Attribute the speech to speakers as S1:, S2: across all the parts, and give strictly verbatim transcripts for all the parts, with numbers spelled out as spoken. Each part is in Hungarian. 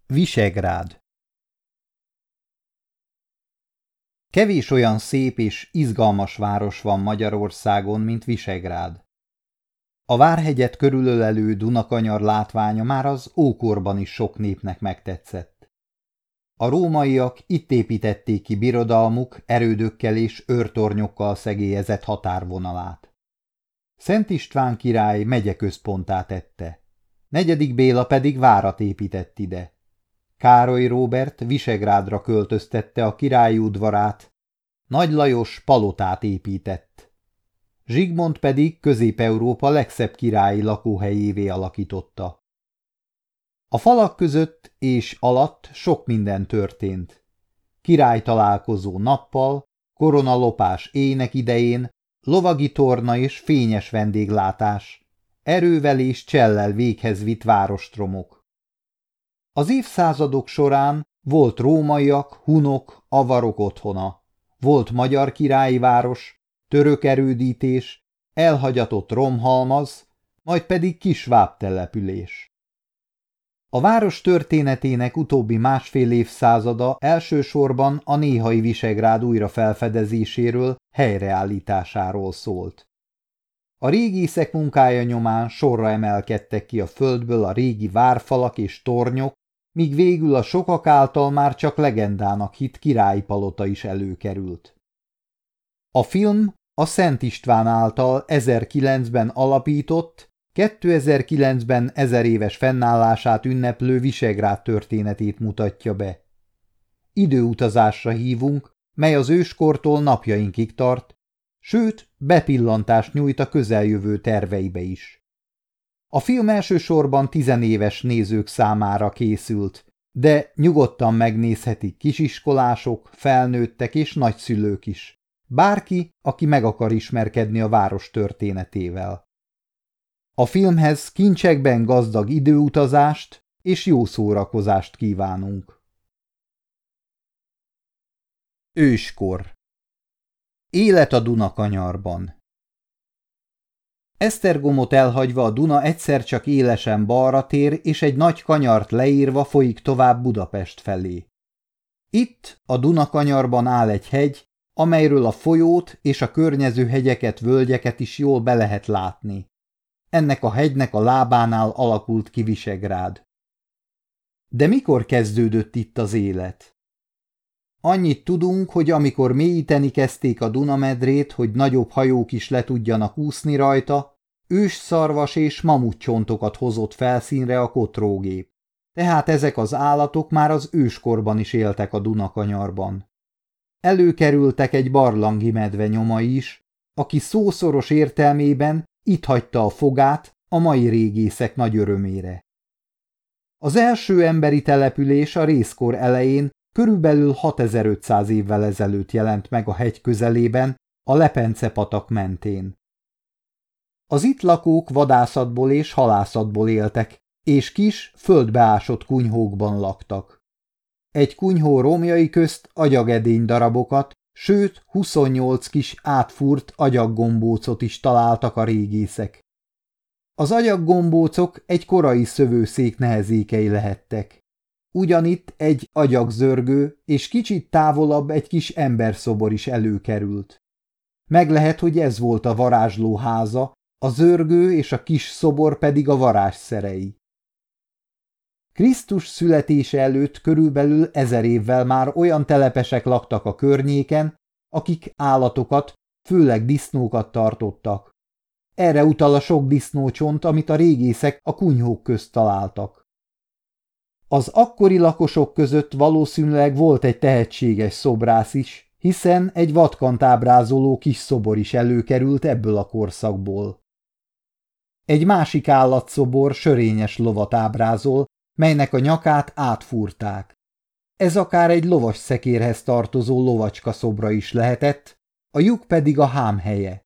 S1: Visegrád. Kevés olyan szép és izgalmas város van Magyarországon, mint Visegrád. A Várhegyet körülölelő Dunakanyar látványa már az ókorban is sok népnek megtetszett. A rómaiak itt építették ki birodalmuk erődökkel és őrtornyokkal szegélyezett határvonalát. Szent István király megyeközponttá tette, negyedik Béla pedig várat épített ide. Károly Róbert Visegrádra költöztette a királyi udvarát, Nagy Lajos palotát épített. Zsigmond pedig Közép-Európa legszebb királyi lakóhelyévé alakította. A falak között és alatt sok minden történt. Királytalálkozó nappal, koronalopás ének idején, lovagi torna és fényes vendéglátás, erővel és csellel véghez vitt várostromok. Az évszázadok során volt rómaiak, hunok, avarok otthona, volt magyar királyi város, török erődítés, elhagyatott romhalmaz, majd pedig kis sváb-település. A város történetének utóbbi másfél évszázada elsősorban a néhai Visegrád újrafelfedezéséről, helyreállításáról szólt. A régészek munkája nyomán sorra emelkedtek ki a földből a régi várfalak és tornyok, míg végül a sokak által már csak legendának hitt királyi palota is előkerült. A film a Szent István által ezerkilencben alapított, kétezer-kilencben ezer éves fennállását ünneplő Visegrád történetét mutatja be. Időutazásra hívunk, mely az őskortól napjainkig tart, sőt, bepillantást nyújt a közeljövő terveibe is. A film elsősorban tizenéves nézők számára készült, de nyugodtan megnézhetik kisiskolások, felnőttek és nagyszülők is, bárki, aki meg akar ismerkedni a város történetével. A filmhez kincsekben gazdag időutazást és jó szórakozást kívánunk. Őskor. Élet a Dunakanyarban. Esztergomot elhagyva a Duna egyszer csak élesen balra tér, és egy nagy kanyart leírva folyik tovább Budapest felé. Itt, a Dunakanyarban áll egy hegy, amelyről a folyót és a környező hegyeket, völgyeket is jól be lehet látni. Ennek a hegynek a lábánál alakult ki Visegrád. De mikor kezdődött itt az élet? Annyit tudunk, hogy amikor mélyíteni kezdték a Dunamedrét, hogy nagyobb hajók is le tudjanak úszni rajta, ősszarvas és mamutcsontokat hozott felszínre a kotrógép. Tehát ezek az állatok már az őskorban is éltek a Dunakanyarban. Előkerültek egy barlangi medve nyomai is, aki szószoros értelmében itt hagyta a fogát a mai régészek nagy örömére. Az első emberi település a rézkor elején körülbelül hatezer-ötszáz évvel ezelőtt jelent meg a hegy közelében, a Lepence-patak mentén. Az itt lakók vadászatból és halászatból éltek, és kis, földbeásott kunyhókban laktak. Egy kunyhó romjai közt agyagedény darabokat, sőt huszonnyolc kis átfúrt agyaggombócot is találtak a régészek. Az agyaggombócok egy korai szövőszék nehezékei lehettek. Ugyanitt egy agyagzörgő és kicsit távolabb egy kis emberszobor is előkerült. Meg lehet, hogy ez volt a varázsló háza, a zörgő és a kis szobor pedig a varázsszerei. Krisztus születése előtt körülbelül ezer évvel már olyan telepesek laktak a környéken, akik állatokat, főleg disznókat tartottak. Erre utal a sok disznócsont, amit a régészek a kunyhók közt találtak. Az akkori lakosok között valószínűleg volt egy tehetséges szobrász is, hiszen egy vatkant ábrázoló kis szobor is előkerült ebből a korszakból. Egy másik állatszobor sörényes lovat ábrázol, melynek a nyakát átfúrták. Ez akár egy lovas szekérhez tartozó lovacska szobra is lehetett, a lyuk pedig a hám helye.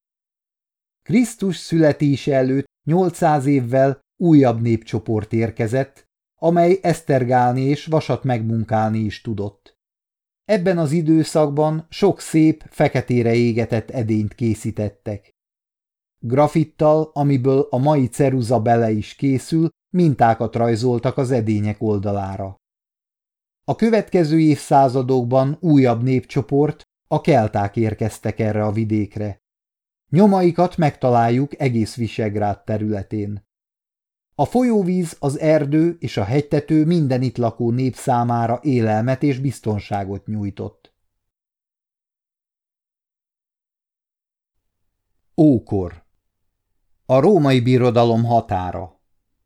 S1: Krisztus születése előtt nyolcszáz évvel újabb népcsoport érkezett, amely esztergálni és vasat megmunkálni is tudott. Ebben az időszakban sok szép, feketére égetett edényt készítettek. Grafittal, amiből a mai ceruza bele is készül, mintákat rajzoltak az edények oldalára. A következő évszázadokban újabb népcsoport, a kelták érkeztek erre a vidékre. Nyomaikat megtaláljuk egész Visegrád területén. A folyóvíz, az erdő és a hegytető minden itt lakó nép számára élelmet és biztonságot nyújtott. Ókor. A római birodalom határa.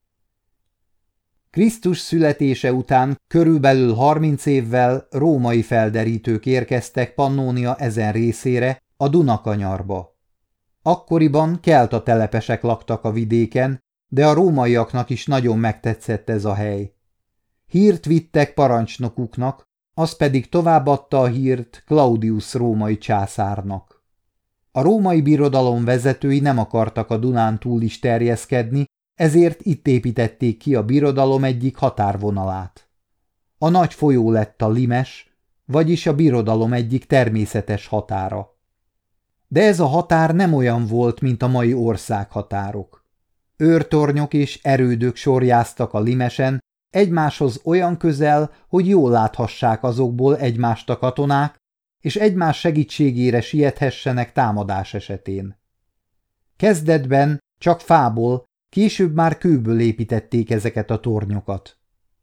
S1: Krisztus születése után körülbelül harminc évvel római felderítők érkeztek Pannónia ezen részére, a Dunakanyarba. Akkoriban kelta telepesek laktak a vidéken, de a rómaiaknak is nagyon megtetszett ez a hely. Hírt vittek parancsnokuknak, az pedig továbbadta a hírt Claudius római császárnak. A római birodalom vezetői nem akartak a Dunán túl is terjeszkedni, ezért itt építették ki a birodalom egyik határvonalát. A nagy folyó lett a limes, vagyis a birodalom egyik természetes határa. De ez a határ nem olyan volt, mint a mai országhatárok. Őrtornyok és erődök sorjáztak a limesen, egymáshoz olyan közel, hogy jól láthassák azokból egymást a katonák, és egymás segítségére siethessenek támadás esetén. Kezdetben csak fából, később már kőből építették ezeket a tornyokat.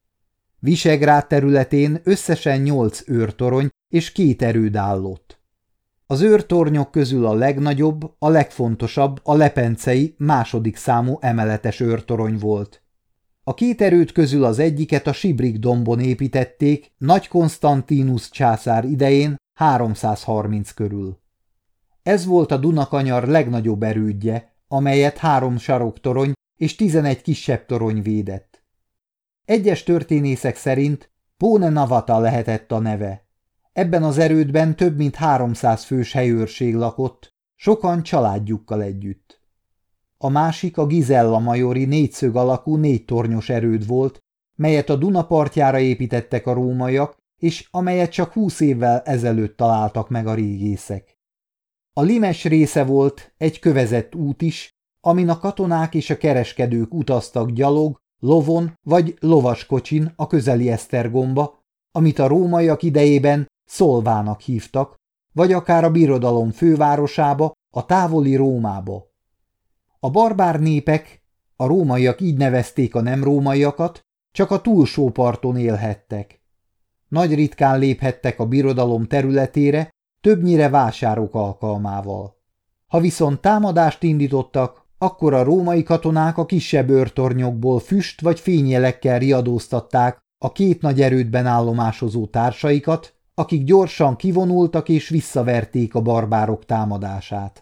S1: Visegrád területén összesen nyolc őrtorony és két erőd állott. Az őrtornyok közül a legnagyobb, a legfontosabb a lepencei második számú emeletes őrtorony volt. A két erőd közül az egyiket a Sibrik dombon építették Nagy Konstantinus császár idején háromszázharminc körül. Ez volt a Dunakanyar legnagyobb erődje, amelyet három saroktorony és tizenegy kisebb torony védett. Egyes történészek szerint Pone Navata lehetett a neve. Ebben az erődben több mint háromszáz fős helyőrség lakott, sokan családjukkal együtt. A másik a Gizella majori négyszög alakú négytornyos erőd volt, melyet a Duna partjára építettek a rómaiak, és amelyet csak húsz évvel ezelőtt találtak meg a régészek. A limes része volt egy kövezett út is, amin a katonák és a kereskedők utaztak gyalog, lovon vagy lovaskocsin a közeli Esztergomba, amit a rómaiak idejében Szolvának hívtak, vagy akár a birodalom fővárosába, a távoli Rómába. A barbár népek, a rómaiak így nevezték a nem rómaiakat, csak a túlsó parton élhettek. Nagy ritkán léphettek a birodalom területére, többnyire vásárok alkalmával. Ha viszont támadást indítottak, akkor a római katonák a kisebb őrtornyokból füst vagy fényjelekkel riadóztatták a két nagy erődben állomásozó társaikat, akik gyorsan kivonultak és visszaverték a barbárok támadását.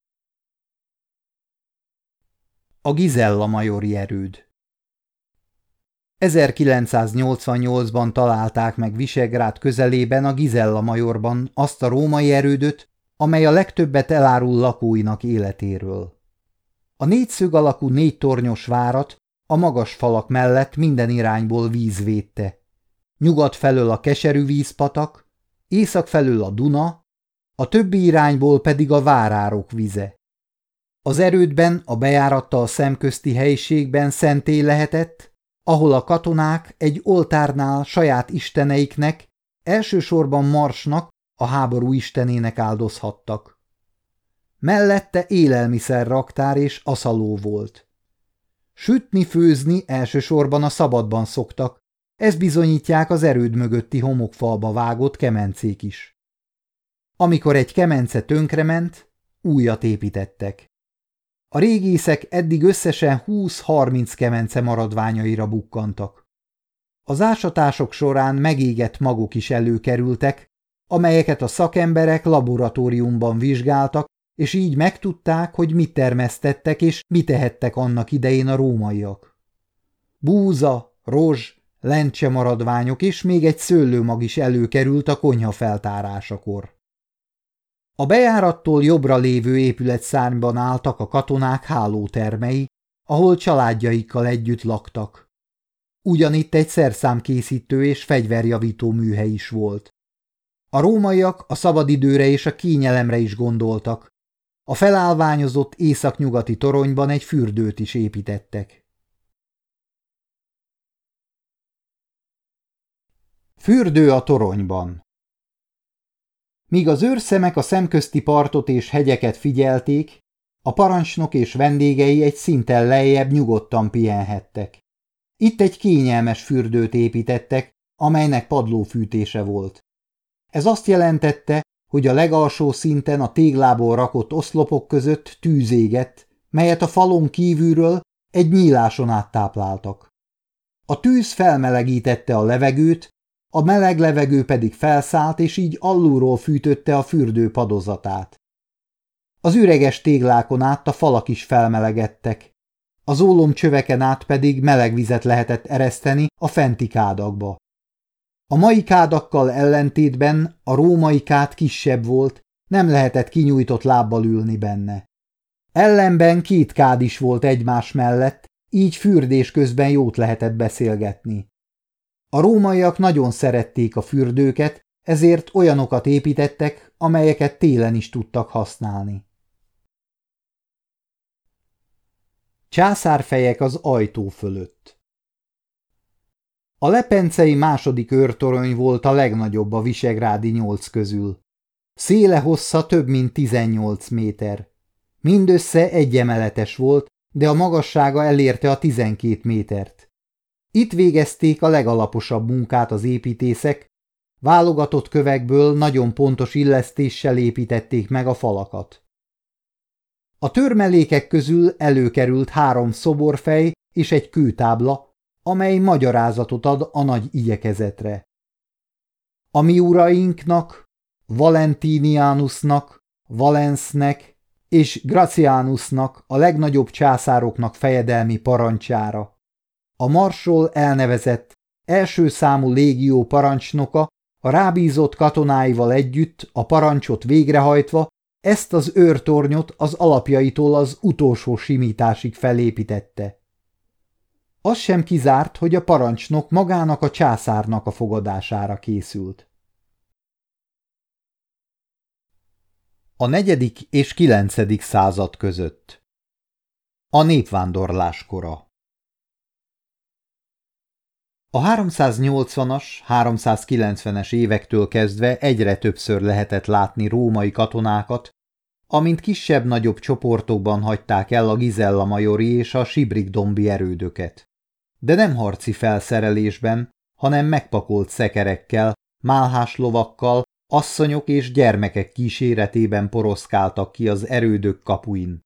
S1: A Gizella majori erőd. ezerkilencszáznyolcvannyolcban találták meg Visegrád közelében a Gizella majorban azt a római erődöt, amely a legtöbbet elárul lakóinak életéről. A négyszög alakú négytornyos várat a magas falak mellett minden irányból víz védte. Nyugat felől a keserű vízpatak, észak felől a Duna, a többi irányból pedig a várárok vize. Az erődben, a bejárattal szemközti helyiségben szentély lehetett, ahol a katonák egy oltárnál saját isteneiknek, elsősorban Marsnak, a háború istenének áldozhattak. Mellette élelmiszerraktár és aszaló volt. Sütni-főzni elsősorban a szabadban szoktak, ezt bizonyítják az erőd mögötti homokfalba vágott kemencék is. Amikor egy kemence tönkrement, újat építettek. A régészek eddig összesen húsz-harminc kemence maradványaira bukkantak. Az ásatások során megégett magok is előkerültek, amelyeket a szakemberek laboratóriumban vizsgáltak, és így megtudták, hogy mit termesztettek és mit tehettek annak idején a rómaiak. Búza, rozs, lencse maradványok és még egy szőlőmag is előkerült a konyha feltárásakor. A bejárattól jobbra lévő épületszárnyban álltak a katonák hálótermei, ahol családjaikkal együtt laktak. Ugyanitt egy szerszámkészítő és fegyverjavító műhely is volt. A rómaiak a szabadidőre és a kényelemre is gondoltak. A felállványozott északnyugati toronyban egy fürdőt is építettek. Fürdő a toronyban. Míg az őrszemek a szemközti partot és hegyeket figyelték, a parancsnok és vendégei egy szinten lejjebb nyugodtan pihenhettek. Itt egy kényelmes fürdőt építettek, amelynek padlófűtése volt. Ez azt jelentette, hogy a legalsó szinten a téglából rakott oszlopok között tűz égett, melyet a falon kívülről egy nyíláson át tápláltak. A tűz felmelegítette a levegőt, a meleg levegő pedig felszállt, és így alulról fűtötte a fürdő padozatát. Az üreges téglákon át a falak is felmelegedtek, az ólomcsöveken át pedig meleg vizet lehetett ereszteni a fenti kádakba. A mai kádakkal ellentétben a római kád kisebb volt, nem lehetett kinyújtott lábbal ülni benne. Ellenben két kád is volt egymás mellett, így fürdés közben jót lehetett beszélgetni. A rómaiak nagyon szerették a fürdőket, ezért olyanokat építettek, amelyeket télen is tudtak használni. Császárfejek az ajtó fölött. A lepencei második őrtorony volt a legnagyobb a visegrádi nyolc közül. Széle hossza több mint tizennyolc méter. Mindössze egy emeletes volt, de a magassága elérte a tizenkét métert. Itt végezték a legalaposabb munkát az építészek, válogatott kövekből nagyon pontos illesztéssel építették meg a falakat. A törmelékek közül előkerült három szoborfej és egy kőtábla, amely magyarázatot ad a nagy igyekezetre. A mi urainknak, Valentinianusnak, Valensznek és Gratianusnak, a legnagyobb császároknak fejedelmi parancsára. A marsol elnevezett első számú légió parancsnoka a rábízott katonáival együtt a parancsot végrehajtva ezt az őrtornyot az alapjaitól az utolsó simításig felépítette. Az sem kizárt, hogy a parancsnok magának a császárnak a fogadására készült. A negyedik és kilencedik század között. A népvándorlás kora. A háromszáznyolcvanas, háromszázkilencvenes évektől kezdve egyre többször lehetett látni római katonákat, amint kisebb-nagyobb csoportokban hagyták el a Gizella Majori és a Sibrik-dombi erődöket. De nem harci felszerelésben, hanem megpakolt szekerekkel, málhás lovakkal, asszonyok és gyermekek kíséretében poroszkáltak ki az erődök kapuin.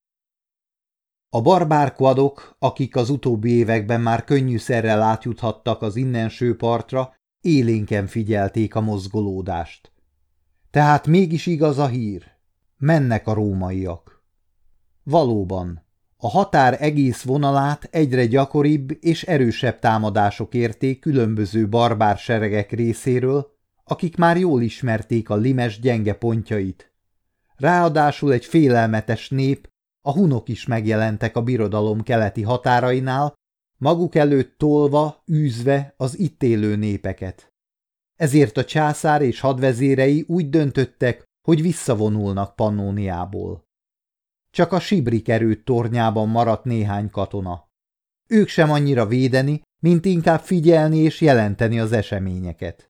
S1: A barbár quadok, akik az utóbbi években már könnyűszerrel átjuthattak az innenső partra, élénken figyelték a mozgolódást. Tehát mégis igaz a hír. Mennek a rómaiak. Valóban, a határ egész vonalát egyre gyakoribb és erősebb támadások érték különböző barbár seregek részéről, akik már jól ismerték a limes gyenge pontjait. Ráadásul egy félelmetes nép, a hunok is megjelentek a birodalom keleti határainál, maguk előtt tolva, űzve az itt élő népeket. Ezért a császár és hadvezérei úgy döntöttek, hogy visszavonulnak Pannóniából. Csak a Sibrik erőd tornyában maradt néhány katona. Ők sem annyira védeni, mint inkább figyelni és jelenteni az eseményeket.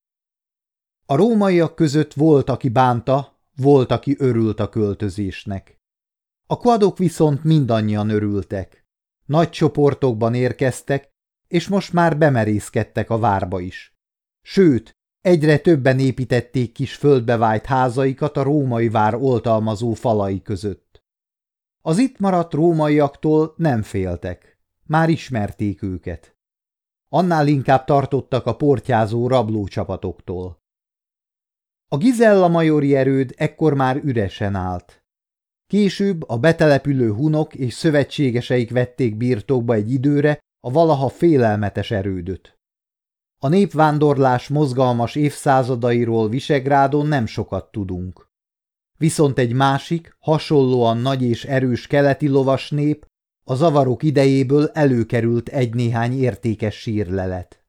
S1: A rómaiak között volt, aki bánta, volt, aki örült a költözésnek. A quadok viszont mindannyian örültek. Nagy csoportokban érkeztek, és most már bemerészkedtek a várba is. Sőt, egyre többen építették kis földbe vájt házaikat a római vár oltalmazó falai között. Az itt maradt rómaiaktól nem féltek, már ismerték őket. Annál inkább tartottak a portyázó rablócsapatoktól. A Gizella Majori erőd ekkor már üresen állt. Később a betelepülő hunok és szövetségeseik vették birtokba egy időre a valaha félelmetes erődöt. A népvándorlás mozgalmas évszázadairól Visegrádon nem sokat tudunk. Viszont egy másik, hasonlóan nagy és erős keleti lovas nép a zavarok idejéből előkerült egy-néhány értékes sírlelet.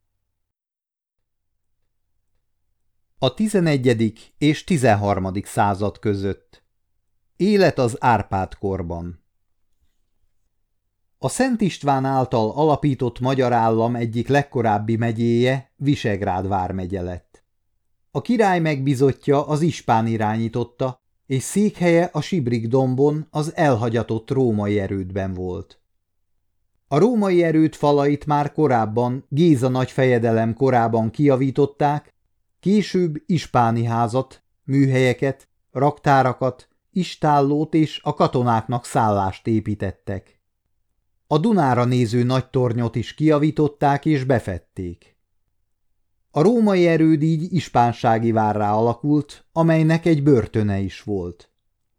S1: A tizenegyedik és tizenharmadik század között. Élet az Árpád-korban. A Szent István által alapított magyar állam egyik legkorábbi megyéje Visegrád vármegye lett. A király megbízottja az ispán irányította, és székhelye a Sibrik-dombon az elhagyatott római erődben volt. A római erőd falait már korábban, Géza nagyfejedelem korában kijavították, később ispáni házat, műhelyeket, raktárakat, istállót és a katonáknak szállást építettek. A Dunára néző nagy tornyot is kijavították és befedték. A római erőd így ispánsági várrá alakult, amelynek egy börtöne is volt.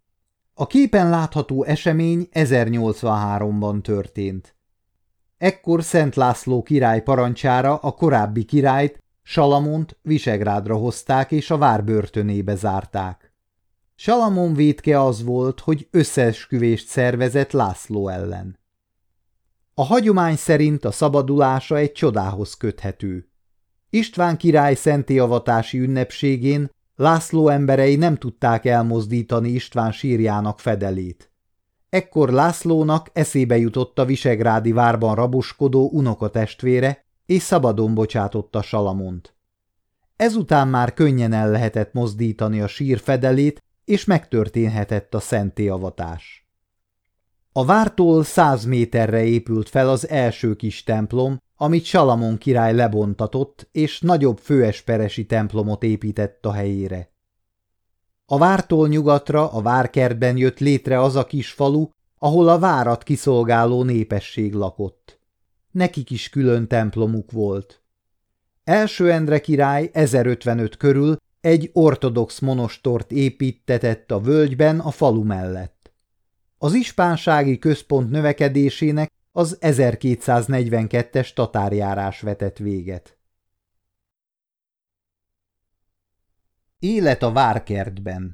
S1: A képen látható esemény ezernyolcvanháromban történt. Ekkor Szent László király parancsára a korábbi királyt, Salamont Visegrádra hozták és a vár börtönébe zárták. Salamon vétke az volt, hogy összeesküvést szervezett László ellen. A hagyomány szerint a szabadulása egy csodához köthető. István király szentélyavatási ünnepségén László emberei nem tudták elmozdítani István sírjának fedelét. Ekkor Lászlónak eszébe jutott a visegrádi várban raboskodó unokatestvére, és szabadon bocsátotta Salamont. Ezután már könnyen el lehetett mozdítani a sír fedelét, és megtörténhetett a szentélyavatás. A vártól száz méterre épült fel az első kis templom, amit Salamon király lebontatott, és nagyobb főesperesi templomot épített a helyére. A vártól nyugatra a várkertben jött létre az a kis falu, ahol a várat kiszolgáló népesség lakott. Nekik is külön templomuk volt. Első Endre király ezerötvenöt körül egy ortodox monostort építtetett a völgyben a falu mellett. Az ispánsági központ növekedésének az ezerkétszáznegyvenkettes tatárjárás vetett véget. Élet a várkertben.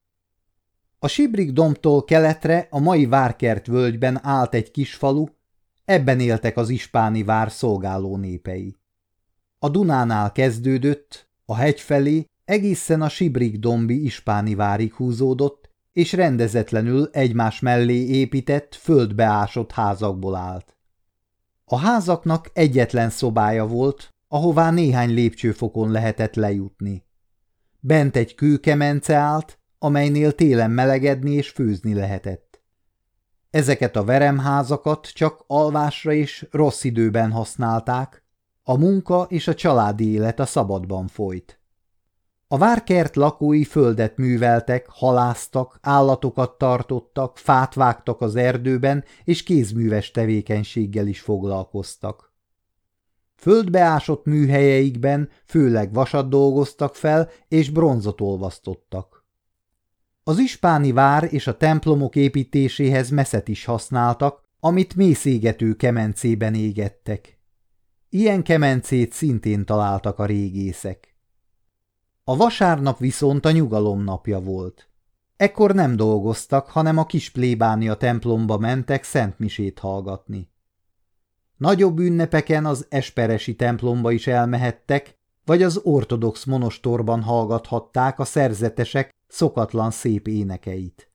S1: A Sibrik-dombtól keletre a mai Várkert völgyben állt egy kis falu, ebben éltek az ispáni vár szolgáló népei. A Dunánál kezdődött, a hegy felé egészen a Sibrik-dombi ispáni várig húzódott, és rendezetlenül egymás mellé épített, földbe ásott házakból állt. A házaknak egyetlen szobája volt, ahová néhány lépcsőfokon lehetett lejutni. Bent egy kőkemence állt, amelynél télen melegedni és főzni lehetett. Ezeket a veremházakat csak alvásra és rossz időben használták, a munka és a családi élet a szabadban folyt. A várkert lakói földet műveltek, halásztak, állatokat tartottak, fát vágtak az erdőben, és kézműves tevékenységgel is foglalkoztak. Földbeásott műhelyeikben főleg vasat dolgoztak fel, és bronzot olvasztottak. Az ispáni vár és a templomok építéséhez meszet is használtak, amit mészégető kemencében égettek. Ilyen kemencét szintén találtak a régészek. A vasárnap viszont a nyugalom napja volt. Ekkor nem dolgoztak, hanem a kis plébánia templomba mentek szentmisét hallgatni. Nagyobb ünnepeken az esperesi templomba is elmehettek, vagy az ortodox monostorban hallgathatták a szerzetesek szokatlan szép énekeit.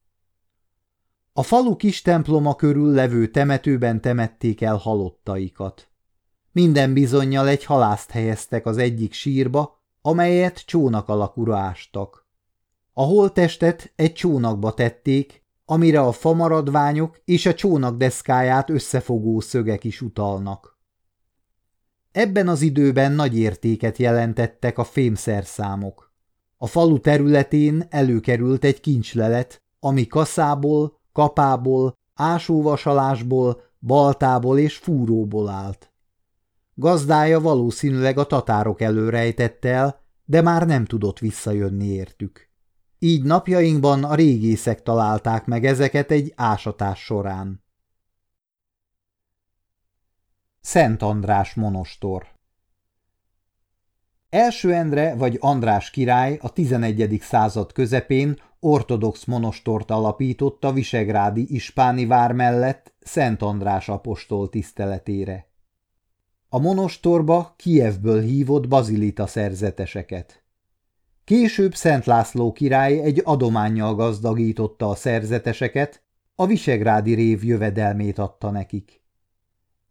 S1: A falu kis temploma körül levő temetőben temették el halottaikat. Minden bizonnyal egy halászt helyeztek az egyik sírba, amelyet csónak alakúra ástak. A holttestet egy csónakba tették, amire a famaradványok és a csónak deszkáját összefogó szögek is utalnak. Ebben az időben nagy értéket jelentettek a fémszerszámok. A falu területén előkerült egy kincslelet, ami kaszából, kapából, ásóvasalásból, baltából és fúróból állt. Gazdája valószínűleg a tatárok elől rejtette el, de már nem tudott visszajönni értük. Így napjainkban a régészek találták meg ezeket egy ásatás során. Szent András monostor. Első Endre vagy András király a tizenegyedik század közepén ortodox monostort alapított a visegrádi ispáni vár mellett Szent András apostol tiszteletére. A monostorba Kijevből hívott bazilita szerzeteseket. Később Szent László király egy adománnyal gazdagította a szerzeteseket, a visegrádi rév jövedelmét adta nekik.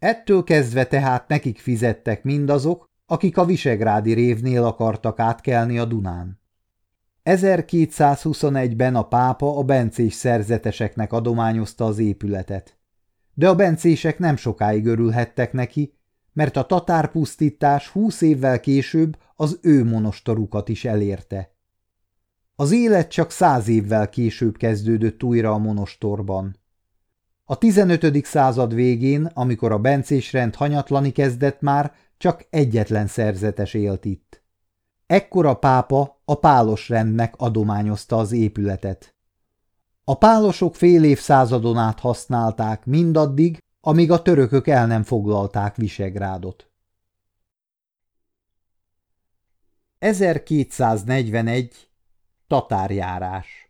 S1: Ettől kezdve tehát nekik fizettek mindazok, akik a visegrádi révnél akartak átkelni a Dunán. ezerkétszázhuszonegyben a pápa a bencés szerzeteseknek adományozta az épületet. De a bencések nem sokáig örülhettek neki, mert a tatárpusztítás húsz évvel később az ő monostorukat is elérte. Az élet csak száz évvel később kezdődött újra a monostorban. A tizenötödik század végén, amikor a bencés rend hanyatlani kezdett, már csak egyetlen szerzetes élt itt. Ekkor a pápa a pálos rendnek adományozta az épületet. A pálosok fél évszázadon át használták mindaddig, amíg a törökök el nem foglalták Visegrádot. ezerkétszáznegyvenegy. Tatárjárás.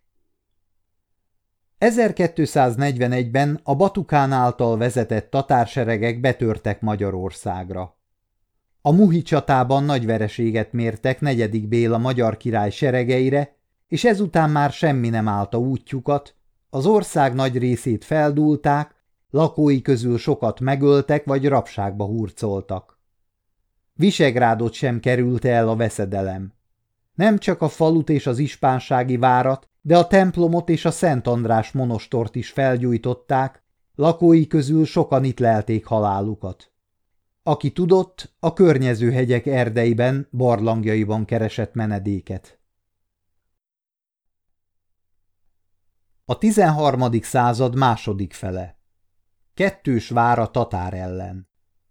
S1: ezerkétszáznegyvenegyben a Batukán által vezetett tatárseregek betörtek Magyarországra. A Muhi csatában nagy vereséget mértek negyedik Béla magyar király seregeire, és ezután már semmi nem állta útjukat, az ország nagy részét feldúlták, lakói közül sokat megöltek vagy rabságba hurcoltak. Visegrádot sem került el a veszedelem. Nem csak a falut és az ispánsági várat, de a templomot és a Szent András monostort is felgyújtották, lakói közül sokan itt lelték halálukat. Aki tudott, a környező hegyek erdeiben, barlangjaiban keresett menedéket. A tizenharmadik század második fele. Kettős vár a tatár ellen.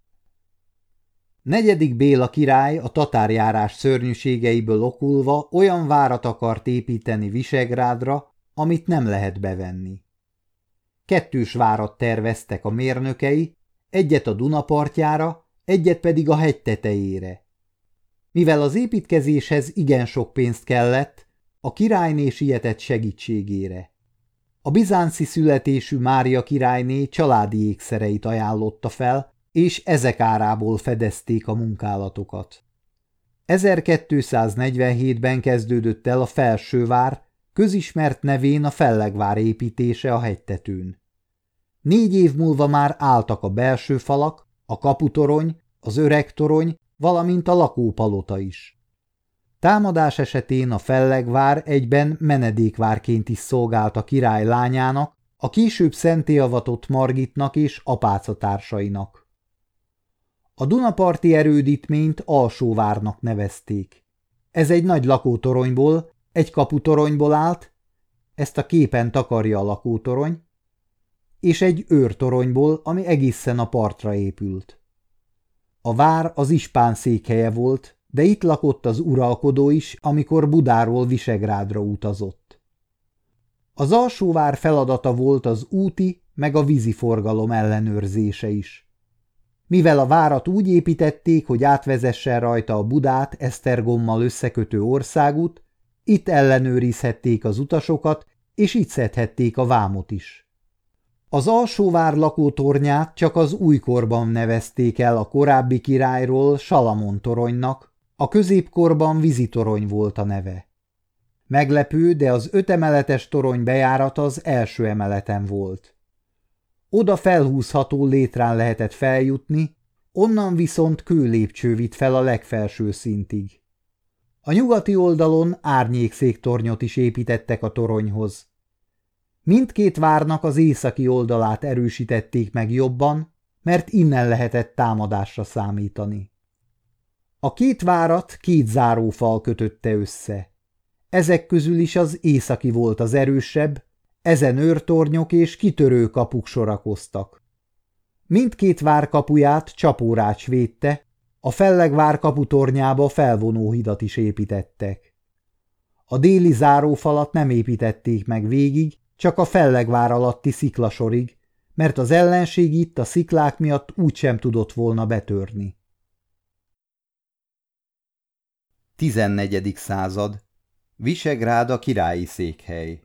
S1: Negyedik Béla király a tatárjárás szörnyűségeiből okulva olyan várat akart építeni Visegrádra, amit nem lehet bevenni. Kettős várat terveztek a mérnökei, egyet a Duna partjára, egyet pedig a hegy tetejére. Mivel az építkezéshez igen sok pénzt kellett, a királyné sietett segítségére. A bizánci születésű Mária királyné családi ékszereit ajánlotta fel, és ezek árából fedezték a munkálatokat. ezerkétszáznegyvenhétben kezdődött el a Felsővár, közismert nevén a Fellegvár építése a hegytetőn. Négy év múlva már álltak a belső falak, a kaputorony, az öreg torony, valamint a lakópalota is. Támadás esetén a Fellegvár egyben menedékvárként is szolgált a király lányának, a később szentté avatott Margitnak és apácatársainak. A Dunaparti erődítményt Alsóvárnak nevezték. Ez egy nagy lakótoronyból, egy kaputoronyból állt, ezt a képen takarja a lakótorony, és egy őrtoronyból, ami egészen a partra épült. A vár az ispán székhelye volt, de itt lakott az uralkodó is, amikor Budáról Visegrádra utazott. Az Alsóvár feladata volt az úti meg a vízi forgalom ellenőrzése is. Mivel a várat úgy építették, hogy átvezessen rajta a Budát Esztergommal összekötő országút, itt ellenőrizhették az utasokat, és itt szedhették a vámot is. Az Alsóvár lakótornyát csak az újkorban nevezték el a korábbi királyról Salamon toronynak, a középkorban vízitorony volt a neve. Meglepő, de az ötemeletes torony bejárata az első emeleten volt. Oda felhúzható létrán lehetett feljutni, onnan viszont kőlépcső vitt fel a legfelső szintig. A nyugati oldalon árnyékszéktornyot is építettek a toronyhoz. Mindkét várnak az északi oldalát erősítették meg jobban, mert innen lehetett támadásra számítani. A két várat két zárófal kötötte össze. Ezek közül is az északi volt az erősebb, ezen őrtornyok és kitörő kapuk sorakoztak. Mindkét vár kapuját csapórács védte, a Fellegvár kaputornyába felvonóhidat is építettek. A déli zárófalat nem építették meg végig, csak a Fellegvár alatti sziklasorig, mert az ellenség itt a sziklák miatt úgysem tudott volna betörni. tizennegyedik század. Visegrád a királyi székhely.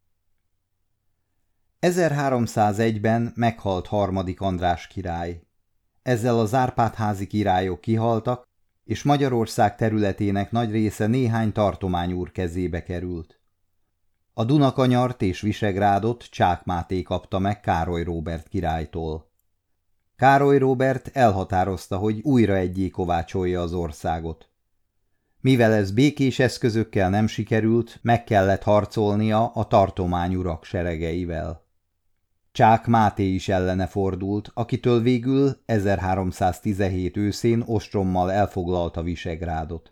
S1: ezerháromszázegyben meghalt harmadik András király. Ezzel az Árpád-házi királyok kihaltak, és Magyarország területének nagy része néhány tartományúr kezébe került. A Dunakanyart és Visegrádot Csák Máté kapta meg Károly Róbert királytól. Károly Róbert elhatározta, hogy újra egyé kovácsolja az országot. Mivel ez békés eszközökkel nem sikerült, meg kellett harcolnia a tartományurak seregeivel. Csák Máté is ellene fordult, akitől végül ezerháromszáztizenhét őszén ostrommal elfoglalta Visegrádot.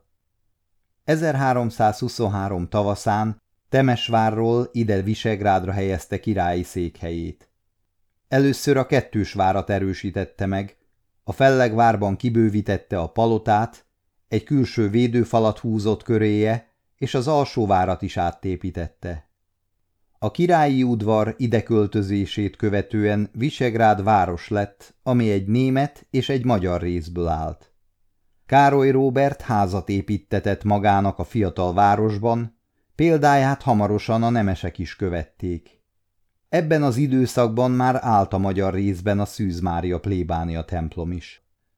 S1: ezerháromszázhuszonhárom tavaszán Temesvárról ide Visegrádra helyezte királyi székhelyét. Először a Kettősvárat erősítette meg, a Fellegvárban kibővítette a palotát, egy külső védőfalat húzott köréje, és az Alsóvárat is áttépítette. A királyi udvar ideköltözését követően Visegrád város lett, ami egy német és egy magyar részből állt. Károly Róbert házat építtetett magának a fiatal városban, példáját hamarosan a nemesek is követték. Ebben az időszakban már állt a magyar részben a Szűz Mária plébánia templom is.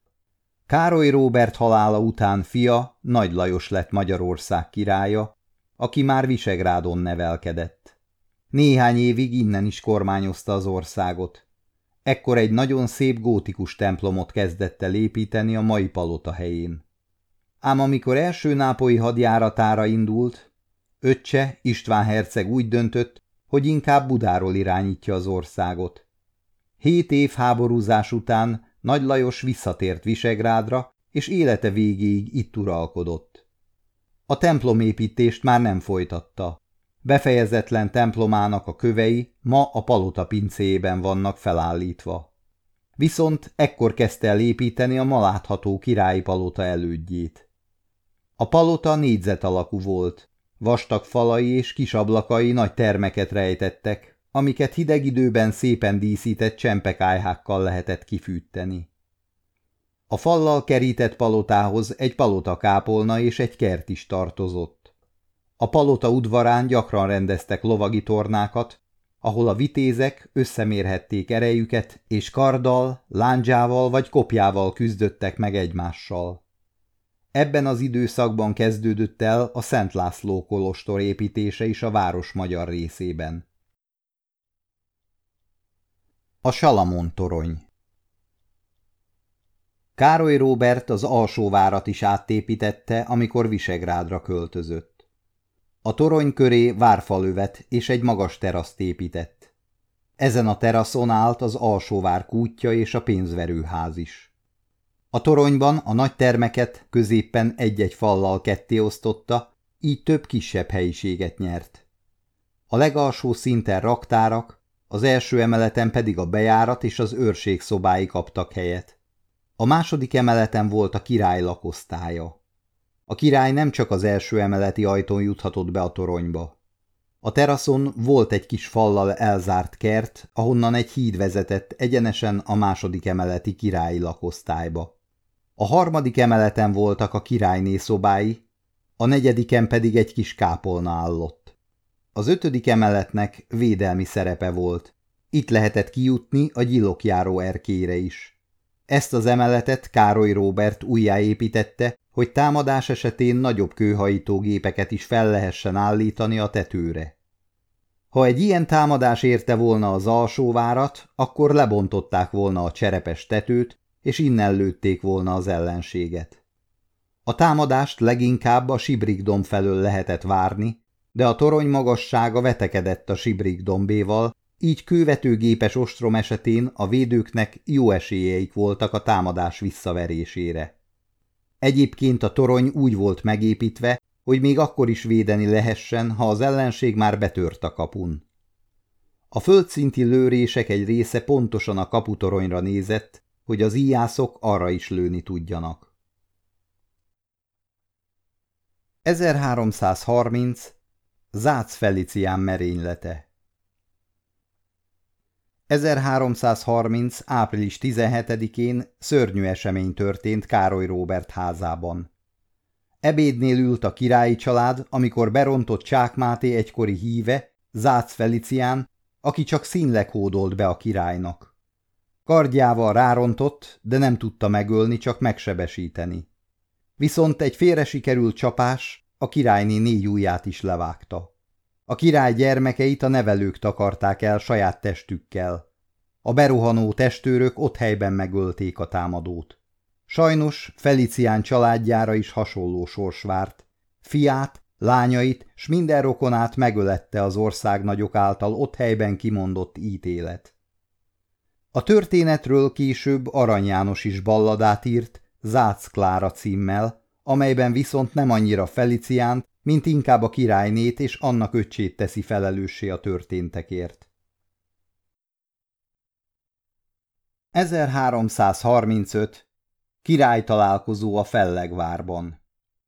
S1: Károly Róbert halála után fia, Nagy Lajos lett Magyarország királya, aki már Visegrádon nevelkedett. Néhány évig innen is kormányozta az országot. Ekkor egy nagyon szép gótikus templomot kezdett el építeni a mai palota helyén. Ám amikor első nápolyi hadjáratára indult, öccse István herceg úgy döntött, hogy inkább Budáról irányítja az országot. Hét év háborúzás után Nagy Lajos visszatért Visegrádra, és élete végéig itt uralkodott. A templomépítést már nem folytatta. Befejezetlen templomának a kövei ma a palota pincéjében vannak felállítva. Viszont ekkor kezdte el építeni a ma látható királyi palota elődjét. A palota négyzet alakú volt, vastag falai és kis ablakai nagy termeket rejtettek, amiket hideg időben szépen díszített csempekályhákkal lehetett kifűteni. A fallal kerített palotához egy palotakápolna és egy kert is tartozott. A palota udvarán gyakran rendeztek lovagi tornákat, ahol a vitézek összemérhették erejüket, és karddal, lándzsával vagy kopjával küzdöttek meg egymással. Ebben az időszakban kezdődött el a Szent László kolostor építése is a város magyar részében. A Salamon torony. Károly Róbert az Alsóvárat is áttépítette, amikor Visegrádra költözött. A torony köré várfalövet és egy magas teraszt épített. Ezen a teraszon állt az Alsóvár kútja és a pénzverőház is. A toronyban a nagy termeket középpen egy-egy fallal kettéosztotta, így több kisebb helyiséget nyert. A legalsó szinten raktárak, az első emeleten pedig a bejárat és az őrség szobái kaptak helyet. A második emeleten volt a király lakosztálya. A király nem csak az első emeleti ajtón juthatott be a toronyba. A teraszon volt egy kis fallal elzárt kert, ahonnan egy híd vezetett egyenesen a második emeleti királyi lakosztályba. A harmadik emeleten voltak a királyné szobái, a negyediken pedig egy kis kápolna állott. Az ötödik emeletnek védelmi szerepe volt. Itt lehetett kijutni a gyilokjáró erkélyre is. Ezt az emeletet Károly Róbert újjáépítette, hogy támadás esetén nagyobb kőhajtógépeket is fel lehessen állítani a tetőre. Ha egy ilyen támadás érte volna az Alsóvárat, akkor lebontották volna a cserepes tetőt, és innen lőtték volna az ellenséget. A támadást leginkább a Sibrikdomb felől lehetett várni, de a torony magassága vetekedett a Sibrikdombéval, így kővetőgépes ostrom esetén a védőknek jó esélyeik voltak a támadás visszaverésére. Egyébként a torony úgy volt megépítve, hogy még akkor is védeni lehessen, ha az ellenség már betört a kapun. A földszinti lőrések egy része pontosan a kaputoronyra nézett, hogy az íjászok arra is lőni tudjanak. ezerháromszázharminc. Zác Felicián merénylete. ezerháromszázharminc. április tizenhetedikén szörnyű esemény történt Károly Róbert házában. Ebédnél ült a királyi család, amikor berontott Csák Máté egykori híve, Zác Felicián, aki csak színleg hódolt be a királynak. Kardjával rárontott, de nem tudta megölni, csak megsebesíteni. Viszont egy félre sikerült csapás a királyné négy ujját is levágta. A király gyermekeit a nevelők takarták el saját testükkel. A berohanó testőrök ott helyben megölték a támadót. Sajnos Felicián családjára is hasonló sors várt. Fiát, lányait s minden rokonát megölette az országnagyok által ott helyben kimondott ítélet. A történetről később Arany János is balladát írt, Zác Klára címmel, amelyben viszont nem annyira Feliciánt, mint inkább a királynét és annak öccsét teszi felelőssé a történtekért. ezerháromszázharmincöt. Királytalálkozó a Fellegvárban.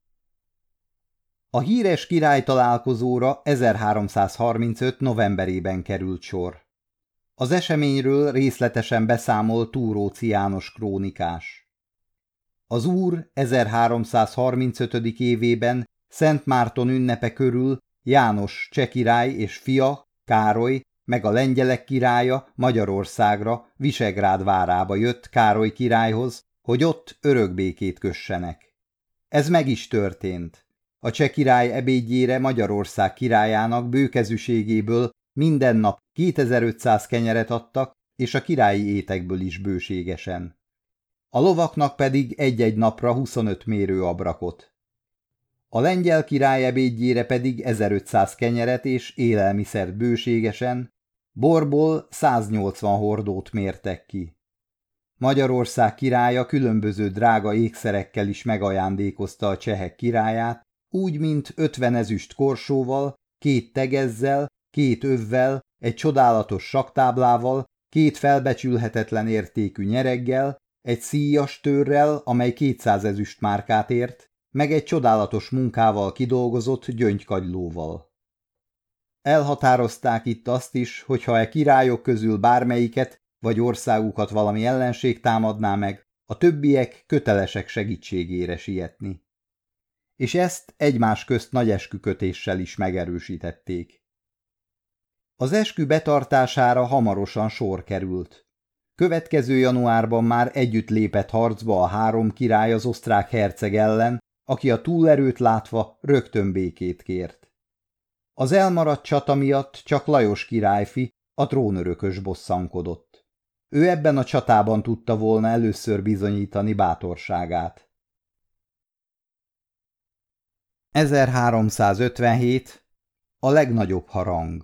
S1: A híres királytalálkozóra ezerháromszázharmincöt. novemberében került sor. Az eseményről részletesen beszámol Túróczy János krónikás. Az úr ezerháromszázharmincötödik évében Szent Márton ünnepe körül János cseh király és fia, Károly, meg a lengyelek királya Magyarországra, Visegrád várába jött Károly királyhoz, hogy ott örökbékét kössenek. Ez meg is történt. A cseh király ebédjére Magyarország királyának bőkezűségéből minden nap kétezer-ötszáz kenyeret adtak, és a királyi étekből is bőségesen. A lovaknak pedig egy-egy napra huszonöt mérőabrakot. A lengyel király ebédjére pedig ezerötszáz kenyeret és élelmiszert bőségesen, borból száznyolcvan hordót mértek ki. Magyarország királya különböző drága ékszerekkel is megajándékozta a csehek királyát, úgy, mint ötven ezüst korsóval, két tegezzel, két övvel, egy csodálatos saktáblával, két felbecsülhetetlen értékű nyereggel, egy szíjas tőrrel, amely kétszáz ezüst márkát ért, meg egy csodálatos munkával kidolgozott gyöngykagylóval. Elhatározták itt azt is, hogy ha e királyok közül bármelyiket vagy országukat valami ellenség támadná meg, a többiek kötelesek segítségére sietni. És ezt egymás közt nagy eskükötéssel is megerősítették. Az eskü betartására hamarosan sor került. Következő januárban már együtt lépett harcba a három király az osztrák herceg ellen, aki a túlerőt látva rögtön békét kért. Az elmaradt csata miatt csak Lajos királyfi, a trónörökös bosszankodott. Ő ebben a csatában tudta volna először bizonyítani bátorságát. ezerháromszázötvenhét. A legnagyobb harang.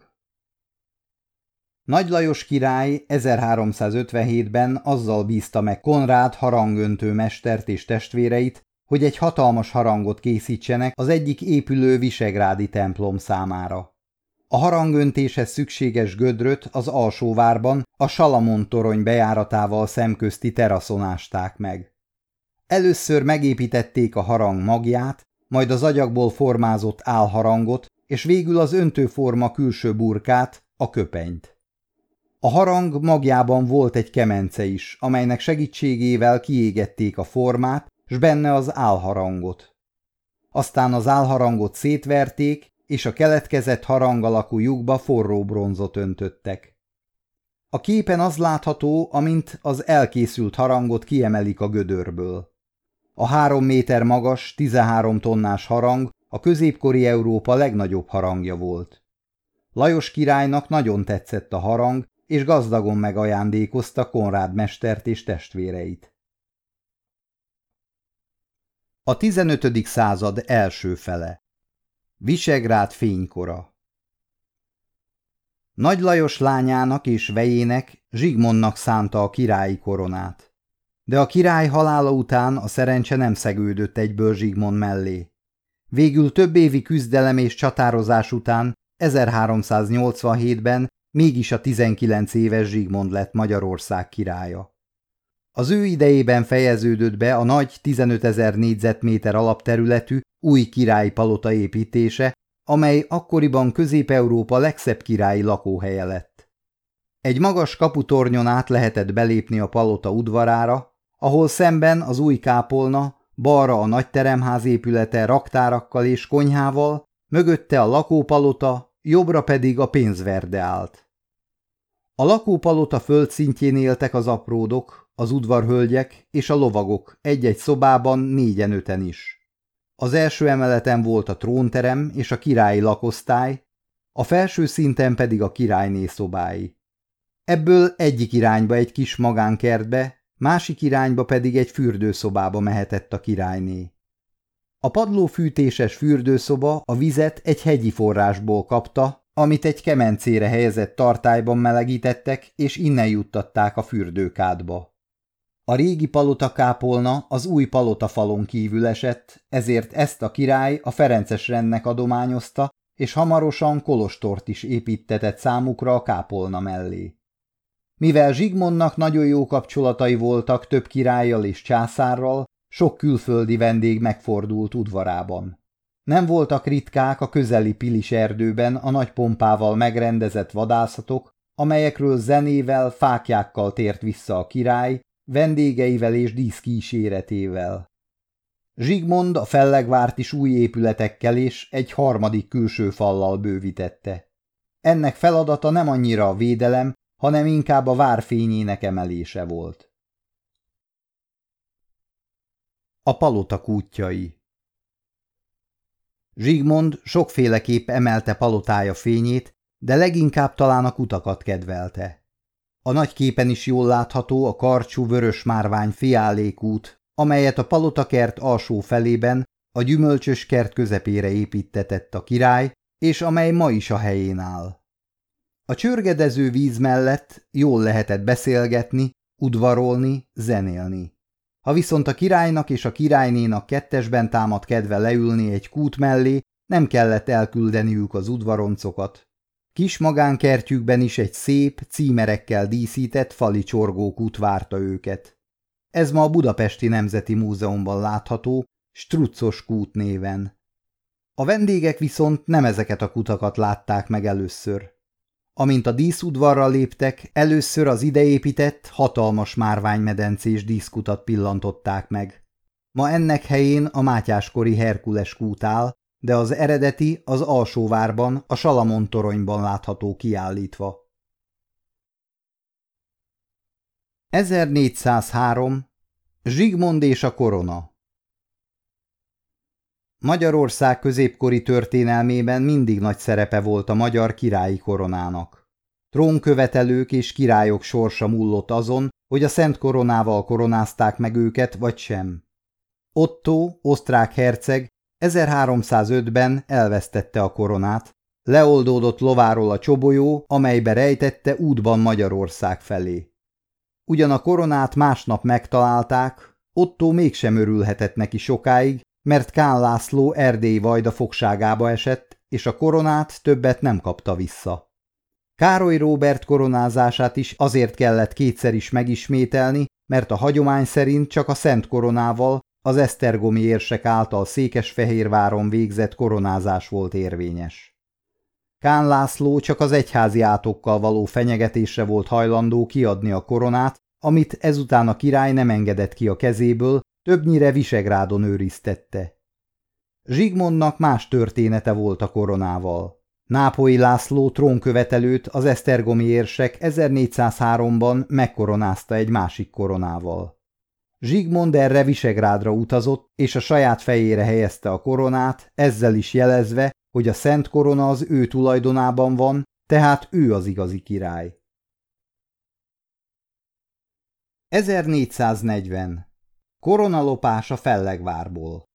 S1: Nagy Lajos király ezerháromszázötvenhétben azzal bízta meg Konrád harangöntő mestert és testvéreit, hogy egy hatalmas harangot készítsenek az egyik épülő visegrádi templom számára. A harangöntéshez szükséges gödröt az alsóvárban a Salamon torony bejáratával szemközti teraszon ásták meg. Először megépítették a harang magját, majd az agyagból formázott álharangot, és végül az öntőforma külső burkát, a köpenyt. A harang magjában volt egy kemence is, amelynek segítségével kiégették a formát, s benne az álharangot. Aztán az álharangot szétverték, és a keletkezett harang alakú lyukba forró bronzot öntöttek. A képen az látható, amint az elkészült harangot kiemelik a gödörből. A három méter magas, tizenhárom tonnás harang a középkori Európa legnagyobb harangja volt. Lajos királynak nagyon tetszett a harang, és gazdagon megajándékozta Konrád mestert és testvéreit. A tizenötödik század első fele. Visegrád fénykora. Nagy Lajos lányának és vejének, Zsigmondnak szánta a királyi koronát. De a király halála után a szerencse nem szegődött egyből Zsigmond mellé. Végül több évi küzdelem és csatározás után ezerháromszáznyolcvanhétben mégis a tizenkilenc éves Zsigmond lett Magyarország királya. Az ő idejében fejeződött be a nagy tizenötezer négyzetméter alapterületű új királyi palota építése, amely akkoriban Közép-Európa legszebb királyi lakóhelye lett. Egy magas kaputornyon át lehetett belépni a palota udvarára, ahol szemben az új kápolna, balra a nagy teremház épülete raktárakkal és konyhával, mögötte a lakópalota, jobbra pedig a pénzverde állt. A lakópalota földszintjén éltek az apródok, az udvarhölgyek és a lovagok egy-egy szobában négyen-öten is. Az első emeleten volt a trónterem és a királyi lakosztály, a felső szinten pedig a királyné szobái. Ebből egyik irányba egy kis magánkertbe, másik irányba pedig egy fürdőszobába mehetett a királyné. A padlófűtéses fürdőszoba a vizet egy hegyi forrásból kapta, amit egy kemencére helyezett tartályban melegítettek, és innen juttatták a fürdőkádba. A régi palotakápolna az új palotafalon kívül esett, ezért ezt a király a ferences rendnek adományozta, és hamarosan kolostort is építtetett számukra a kápolna mellé. Mivel Zsigmondnak nagyon jó kapcsolatai voltak több királlyal és császárral, sok külföldi vendég megfordult udvarában. Nem voltak ritkák a közeli Pilis erdőben a nagy pompával megrendezett vadászatok, amelyekről zenével, fáklyákkal tért vissza a király, vendégeivel és díszkíséretével. Zsigmond a Fellegvárt is új épületekkel és egy harmadik külső fallal bővítette. Ennek feladata nem annyira a védelem, hanem inkább a vár fényének emelése volt. A palota kútjai. Zsigmond sokféleképp emelte palotája fényét, de leginkább talán a kutakat kedvelte. A nagy képen is jól látható a karcsú vörös márvány fiálékút, amelyet a palotakert alsó felében a gyümölcsös kert közepére építtetett a király, és amely ma is a helyén áll. A csörgedező víz mellett jól lehetett beszélgetni, udvarolni, zenélni. Ha viszont a királynak és a királynénak kettesben támadt kedve leülni egy kút mellé, nem kellett elküldeniük az udvaroncokat. Kis magánkertjükben is egy szép, címerekkel díszített fali csorgókút várta őket. Ez ma a Budapesti Nemzeti Múzeumban látható, Struccos kút néven. A vendégek viszont nem ezeket a kutakat látták meg először. Amint a díszudvarra léptek, először az ideépített, hatalmas márványmedencés díszkutat pillantották meg. Ma ennek helyén a mátyáskori Herkules kút áll, de az eredeti az alsóvárban, a Salamon toronyban látható kiállítva. ezernégyszázhárom. Zsigmond és a korona. Magyarország középkori történelmében mindig nagy szerepe volt a magyar királyi koronának. Trónkövetelők és királyok sorsa múlott azon, hogy a szent koronával koronázták meg őket, vagy sem. Ottó, osztrák herceg ezerháromszázötben elvesztette a koronát, leoldódott lováról a csobolyó, amelybe rejtette útban Magyarország felé. Ugyan a koronát másnap megtalálták, Ottó mégsem örülhetett neki sokáig, mert Kán László erdélyi vajda fogságába esett, és a koronát többet nem kapta vissza. Károly Róbert koronázását is azért kellett kétszer is megismételni, mert a hagyomány szerint csak a szent koronával, az esztergomi érsek által Székesfehérváron végzett koronázás volt érvényes. Kán László csak az egyházi átokkal való fenyegetésre volt hajlandó kiadni a koronát, amit ezután a király nem engedett ki a kezéből, többnyire Visegrádon őriztette. Zsigmondnak más története volt a koronával. Nápolyi László trónkövetelőt az esztergomi érsek ezernégyszázháromban megkoronázta egy másik koronával. Zsigmond erre Visegrádra utazott, és a saját fejére helyezte a koronát, ezzel is jelezve, hogy a szent korona az ő tulajdonában van, tehát ő az igazi király. ezernégyszáznegyven. Koronalopás a Fellegvárból.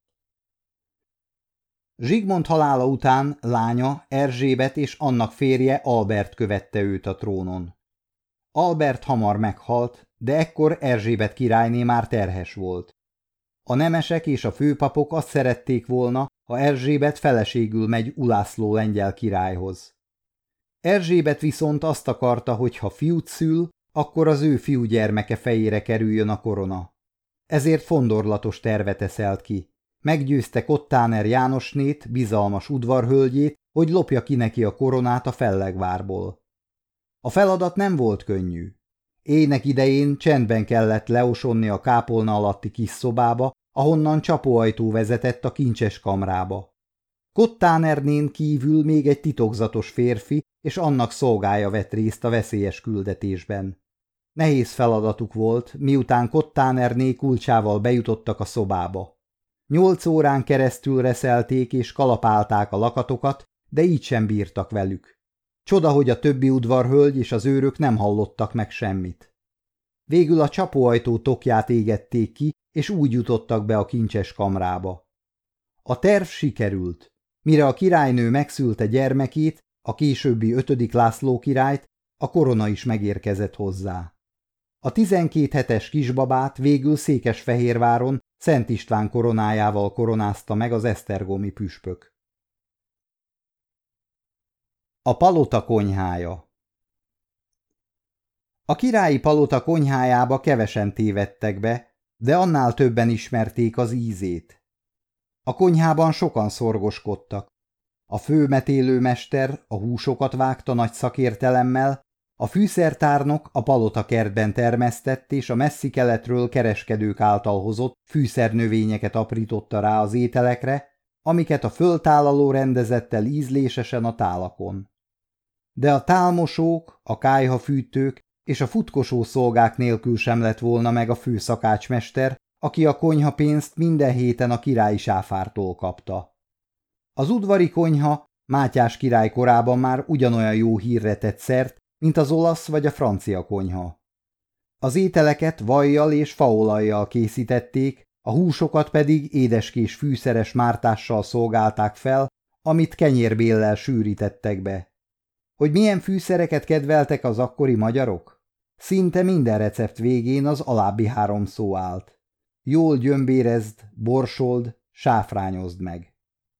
S1: Zsigmond halála után lánya Erzsébet és annak férje Albert követte őt a trónon. Albert hamar meghalt, de ekkor Erzsébet királyné már terhes volt. A nemesek és a főpapok azt szerették volna, ha Erzsébet feleségül megy Ulászló lengyel királyhoz. Erzsébet viszont azt akarta, hogy ha fiút szül, akkor az ő fiúgyermeke fejére kerüljön a korona. Ezért fondorlatos tervet eszelt ki. Meggyőzte Kottáner Jánosnét, bizalmas udvarhölgyét, hogy lopja ki neki a koronát a Fellegvárból. A feladat nem volt könnyű. Éjnek idején csendben kellett leosonni a kápolna alatti kis szobába, ahonnan csapóajtó vezetett a kincses kamrába. Kottánernén kívül még egy titokzatos férfi és annak szolgája vett részt a veszélyes küldetésben. Nehéz feladatuk volt, miután Kottánerné kulcsával bejutottak a szobába. Nyolc órán keresztül reszelték és kalapálták a lakatokat, de így sem bírtak velük. Csoda, hogy a többi udvarhölgy és az őrök nem hallottak meg semmit. Végül a csapóajtó tokját égették ki, és úgy jutottak be a kincses kamrába. A terv sikerült. Mire a királynő megszülte gyermekét, a későbbi ötödik László királyt, a korona is megérkezett hozzá. A tizenkét hetes kisbabát végül Székesfehérváron Szent István koronájával koronázta meg az esztergomi püspök. A palota konyhája. A királyi palota konyhájába kevesen tévedtek be, de annál többen ismerték az ízét. A konyhában sokan szorgoskodtak. A főmetélőmester a húsokat vágta nagy szakértelemmel, a fűszertárnok a palotakertben termesztett és a messzi keletről kereskedők által hozott fűszernövényeket aprította rá az ételekre, amiket a föltálaló rendezett el ízlésesen a tálakon. De a tálmosók, a kályhafűtők és a futkosó szolgák nélkül sem lett volna meg a főszakácsmester, aki a konyhapénzt minden héten a királyi sáfártól kapta. Az udvari konyha Mátyás király korában már ugyanolyan jó hírre tett szert, mint az olasz vagy a francia konyha. Az ételeket vajjal és faolajjal készítették, a húsokat pedig édeskés fűszeres mártással szolgálták fel, amit kenyérbéllel sűrítettek be. Hogy milyen fűszereket kedveltek az akkori magyarok? Szinte minden recept végén az alábbi három szó állt. Jól gyömbérezd, borsold, sáfrányozd meg.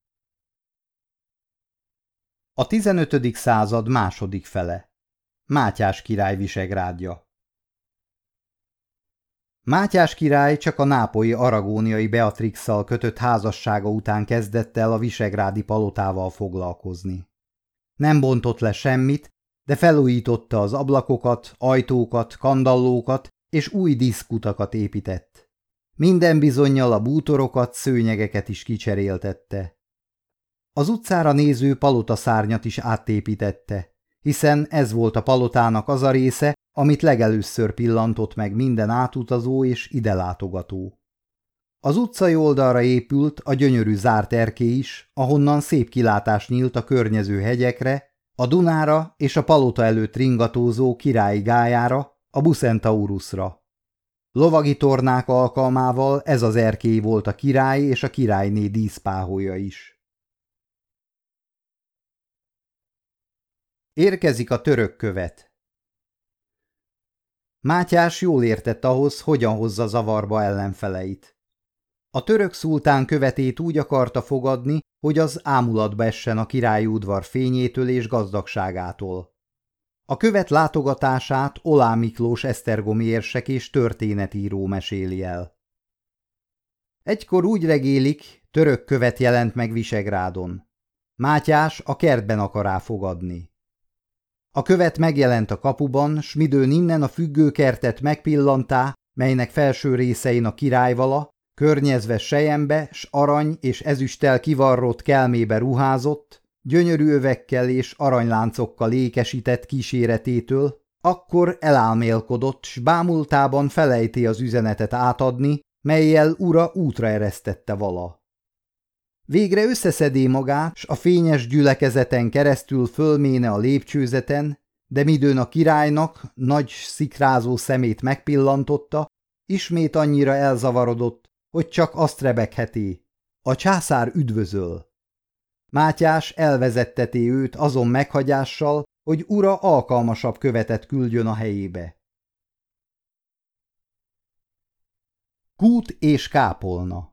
S1: A tizenötödik század második fele. Mátyás király Visegrádja. Mátyás király csak a nápolyi aragóniai Beatrixszal kötött házassága után kezdett el a visegrádi palotával foglalkozni. Nem bontott le semmit, de felújította az ablakokat, ajtókat, kandallókat és új díszkutakat épített. Minden bizonnyal a bútorokat, szőnyegeket is kicseréltette. Az utcára néző palotaszárnyat is átépítette, hiszen ez volt a palotának az a része, amit legelőször pillantott meg minden átutazó és idelátogató. Az utcai oldalra épült a gyönyörű zárt erkély is, ahonnan szép kilátás nyílt a környező hegyekre, a Dunára és a palota előtt ringatózó királyi gályára, a Bucentaurusra. Lovagi tornák alkalmával ez az erkély volt a király és a királyné díszpáholya is. Érkezik a török követ. Mátyás jól értett ahhoz, hogyan hozza zavarba ellenfeleit. A török szultán követét úgy akarta fogadni, hogy az ámulatba essen a királyi udvar fényétől és gazdagságától. A követ látogatását Olá Miklós esztergomi érsek és történetíró meséli el. Egykor úgy regélik, török követ jelent meg Visegrádon. Mátyás a kertben akar rá fogadni. A követ megjelent a kapuban, s midőn innen a függőkertet megpillantá, melynek felső részein a királyvala, környezve selyembe, s arany és ezüsttel kivarrott kelmébe ruházott, gyönyörű övekkel és aranyláncokkal ékesített kíséretétől, akkor elálmélkodott, s bámultában felejti az üzenetet átadni, mellyel ura útra eresztette vala. Végre összeszedé magát, s a fényes gyülekezeten keresztül fölméne a lépcsőzeten, de midőn a királynak nagy szikrázó szemét megpillantotta, ismét annyira elzavarodott, hogy csak azt rebegheti: a császár üdvözöl. Mátyás elvezetteti őt azon meghagyással, hogy ura alkalmasabb követet küldjön a helyébe. Kút és kápolna.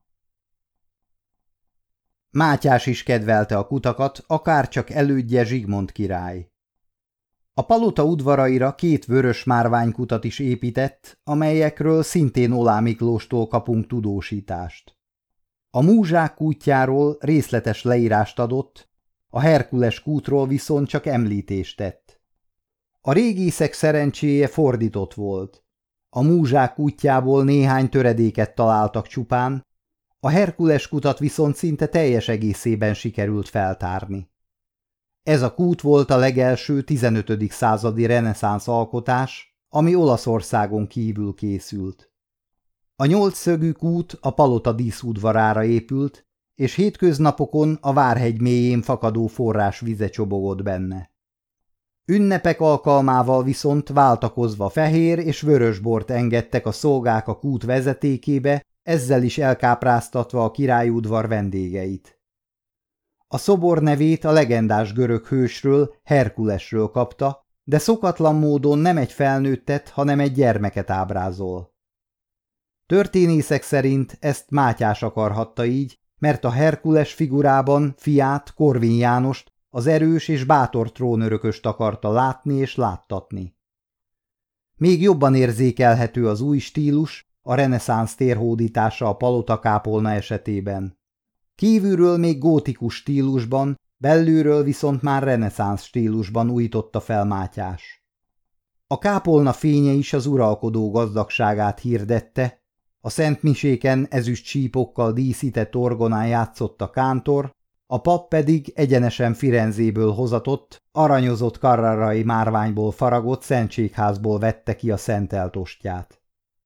S1: Mátyás is kedvelte a kutakat, akárcsak elődje Zsigmond király. A palota udvaraira két vörös márványkutat is épített, amelyekről szintén Olá Miklóstól kapunk tudósítást. A múzsák kútjáról részletes leírást adott, a Herkules kútról viszont csak említést tett. A régészek szerencséje fordított volt. A múzsák kútjából néhány töredéket találtak csupán, a Herkules kutat viszont szinte teljes egészében sikerült feltárni. Ez a kút volt a legelső tizenötödik századi reneszánsz alkotás, ami Olaszországon kívül készült. A nyolcszögű kút a palota díszudvarára épült, és hétköznapokon a Várhegy mélyén fakadó forrás vize csobogott benne. Ünnepek alkalmával viszont váltakozva fehér és vörös bort engedtek a szolgák a kút vezetékébe, ezzel is elkápráztatva a királyudvar vendégeit. A szobor nevét a legendás görög hősről, Herkulesről kapta, de szokatlan módon nem egy felnőttet, hanem egy gyermeket ábrázol. Történészek szerint ezt Mátyás akarhatta így, mert a Herkules figurában fiát, Korvin Jánost, az erős és bátor trónörököst akarta látni és láttatni. Még jobban érzékelhető az új stílus, a reneszánsz térhódítása a palotakápolna esetében. Kívülről még gótikus stílusban, belülről viszont már reneszánsz stílusban újította fel Mátyás. A kápolna fénye is az uralkodó gazdagságát hirdette, a szentmiséken ezüst csípokkal díszített orgonán játszott a kántor, a pap pedig egyenesen Firenzéből hozatott, aranyozott carrarai márványból faragott szentségházból vette ki a szentelt ostját.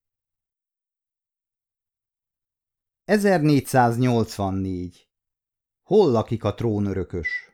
S1: ezernégyszáznyolcvannégy. Hol lakik a trónörökös?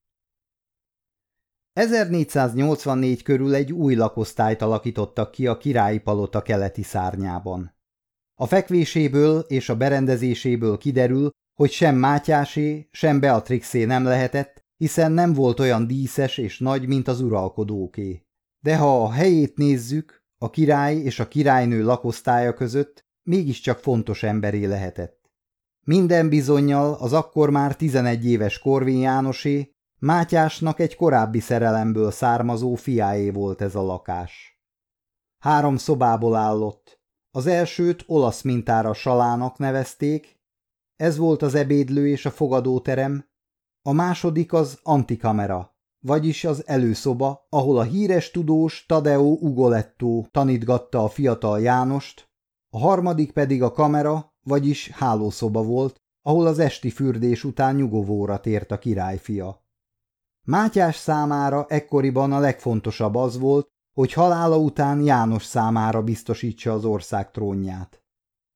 S1: ezernégyszáznyolcvannégy körül egy új lakosztályt alakítottak ki a királyi palota keleti szárnyában. A fekvéséből és a berendezéséből kiderül, hogy sem Mátyásé, sem Beatrixé nem lehetett, hiszen nem volt olyan díszes és nagy, mint az uralkodóké. De ha a helyét nézzük, a király és a királynő lakosztálya között mégiscsak fontos emberé lehetett. Minden bizonnyal az akkor már tizenegy éves Korvin Jánosé, Mátyásnak egy korábbi szerelemből származó fiáé volt ez a lakás. Három szobából állott. Az elsőt olasz mintára salának nevezték, ez volt az ebédlő és a fogadóterem, a második az antikamera, vagyis az előszoba, ahol a híres tudós Tadeo Ugoletto tanítgatta a fiatal Jánost, a harmadik pedig a kamera, vagyis hálószoba volt, ahol az esti fürdés után nyugovóra tért a királyfia. Mátyás számára ekkoriban a legfontosabb az volt, hogy halála után János számára biztosítsa az ország trónját.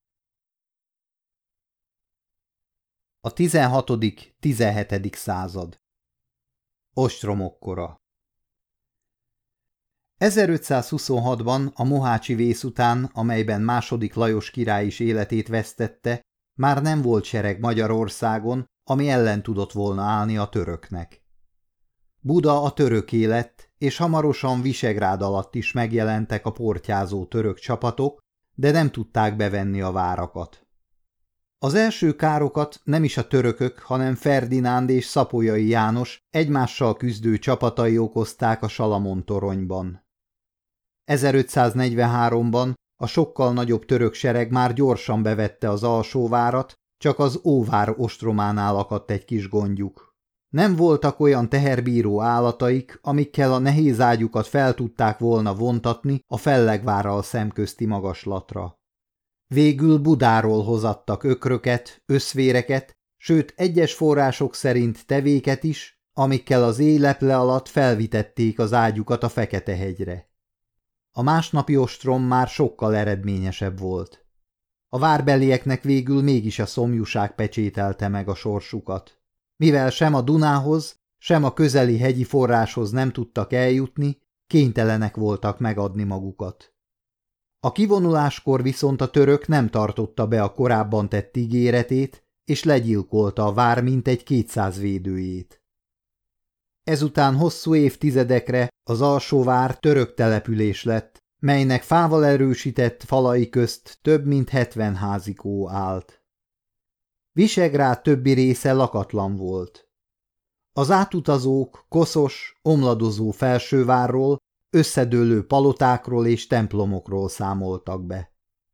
S1: A tizenhatodik-tizenhetedik század. Ostromok kora. ezerötszázhuszonhatban a mohácsi vész után, amelyben második Lajos király is életét vesztette, már nem volt sereg Magyarországon, ami ellen tudott volna állni a töröknek. Buda a töröké lett, és hamarosan Visegrád alatt is megjelentek a portyázó török csapatok, de nem tudták bevenni a várakat. Az első károkat nem is a törökök, hanem Ferdinánd és Szapolyai János egymással küzdő csapatai okozták a Salamon toronyban. ezerötszáznegyvenháromban a sokkal nagyobb török sereg már gyorsan bevette az Alsóvárat, csak az Óvár ostrománál akadt egy kis gondjuk. Nem voltak olyan teherbíró állataik, amikkel a nehéz ágyukat fel tudták volna vontatni a Fellegvárral szemközti magaslatra. Végül Budáról hozattak ökröket, összvéreket, sőt egyes források szerint tevéket is, amikkel az éjleple alatt felvitették az ágyukat a Fekete-hegyre. A másnapi ostrom már sokkal eredményesebb volt. A várbelieknek végül mégis a szomjúság pecsételte meg a sorsukat. Mivel sem a Dunához, sem a közeli hegyi forráshoz nem tudtak eljutni, kénytelenek voltak megadni magukat. A kivonuláskor viszont a török nem tartotta be a korábban tett ígéretét, és legyilkolta a vár mintegy kétszáz védőjét. Ezután hosszú évtizedekre az Alsóvár török település lett, melynek fával erősített falai közt több mint hetven házikó állt. Visegrád többi része lakatlan volt. Az átutazók koszos, omladozó felsővárról, összedőlő palotákról és templomokról számoltak be.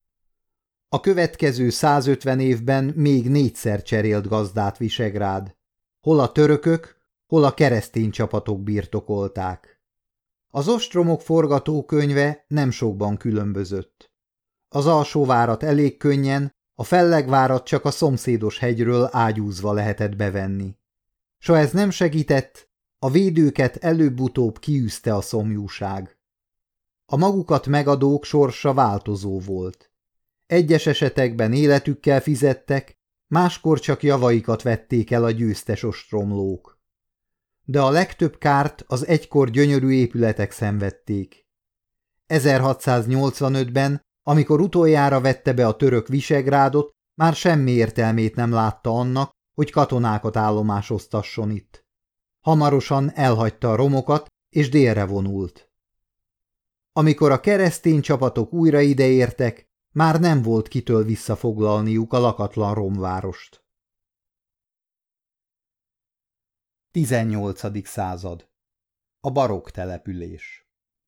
S1: A következő százötven évben még négyszer cserélt gazdát Visegrád, hol a törökök, hol a keresztény csapatok birtokolták. Az ostromok forgatókönyve nem sokban különbözött. Az Alsóvárat elég könnyen, a Fellegvárat csak a szomszédos hegyről ágyúzva lehetett bevenni. S ha ez nem segített, a védőket előbb-utóbb kiűzte a szomjúság. A magukat megadók sorsa változó volt. Egyes esetekben életükkel fizettek, máskor csak javaikat vették el a győztes ostromlók. de a legtöbb kárt az egykor gyönyörű épületek szenvedték. ezerhatszáznyolcvanötben, amikor utoljára vette be a török Visegrádot, már semmi értelmét nem látta annak, hogy katonákat állomásoztasson itt. Hamarosan elhagyta a romokat, és délre vonult. Amikor a keresztény csapatok újra ideértek, már nem volt kitől visszafoglalniuk a lakatlan romvárost. tizennyolcadik század. A barokk település.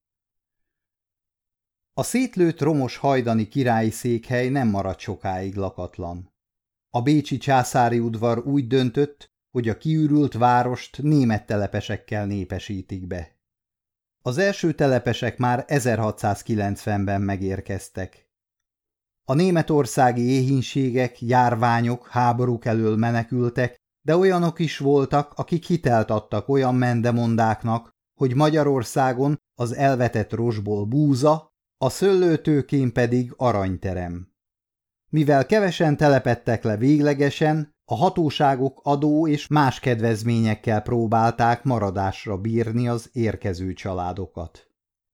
S1: A szétlőtt romos hajdani királyi székhely nem maradt sokáig lakatlan. A bécsi császári udvar úgy döntött, hogy a kiürült várost német telepesekkel népesítik be. Az első telepesek már ezerhatszázkilencvenben megérkeztek. A németországi éhínségek, járványok, háborúk elől menekültek, de olyanok is voltak, akik hitelt adtak olyan mendemondáknak, hogy Magyarországon az elvetett rozsból búza, a szőlőtőkén pedig aranyterem. Mivel kevesen telepedtek le véglegesen, a hatóságok adó és más kedvezményekkel próbálták maradásra bírni az érkező családokat.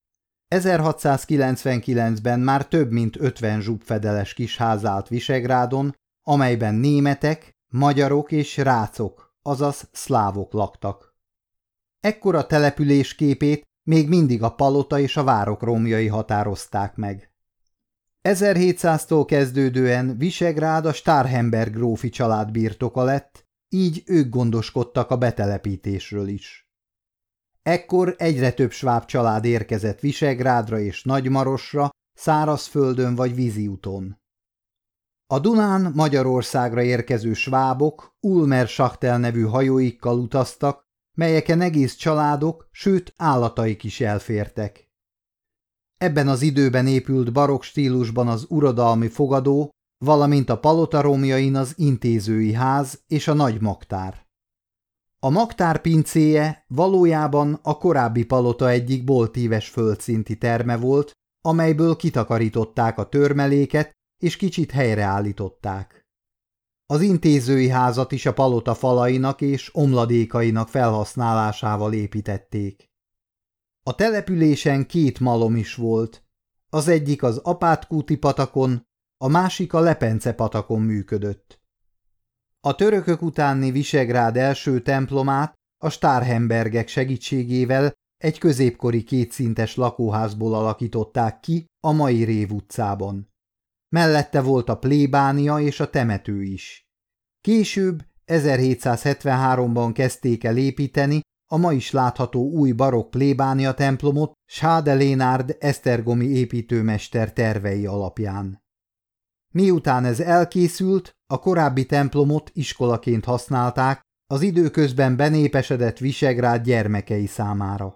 S1: ezerhatszázkilencvenkilencben már több mint ötven zsubfedeles kisház állt Visegrádon, amelyben németek, magyarok és rácok, azaz szlávok laktak. Ekkora település képét még mindig a palota és a várok romjai határozták meg. ezerhétszáztól kezdődően Visegrád a Starhemberg grófi család birtoka lett, így ők gondoskodtak a betelepítésről is. Ekkor egyre több sváb család érkezett Visegrádra és Nagymarosra, szárazföldön vagy víziúton. A Dunán Magyarországra érkező svábok Ulmer Schachtel nevű hajóikkal utaztak, melyeken egész családok, sőt állataik is elfértek. Ebben az időben épült barokk stílusban az uradalmi fogadó, valamint a palota romjain az intézői ház és a nagy magtár. A magtár pincéje valójában a korábbi palota egyik boltíves földszinti terme volt, amelyből kitakarították a törmeléket és kicsit helyreállították. Az intézői házat is a palota falainak és omladékainak felhasználásával építették. A településen két malom is volt, az egyik az Apátkúti patakon, a másik a Lepence patakon működött. A törökök utáni Visegrád első templomát a Starhembergek segítségével egy középkori kétszintes lakóházból alakították ki a mai Rév utcában. Mellette volt a plébánia és a temető is. Később, ezerhétszázhetvenháromban kezdték el építeni a ma is látható új barokk plébánia templomot Schade Lénárd esztergomi építőmester tervei alapján. Miután ez elkészült, a korábbi templomot iskolaként használták az időközben benépesedett Visegrád gyermekei számára.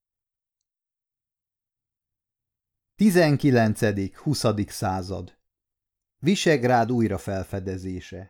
S1: tizenkilencedik-huszadik század. Visegrád újrafelfedezése.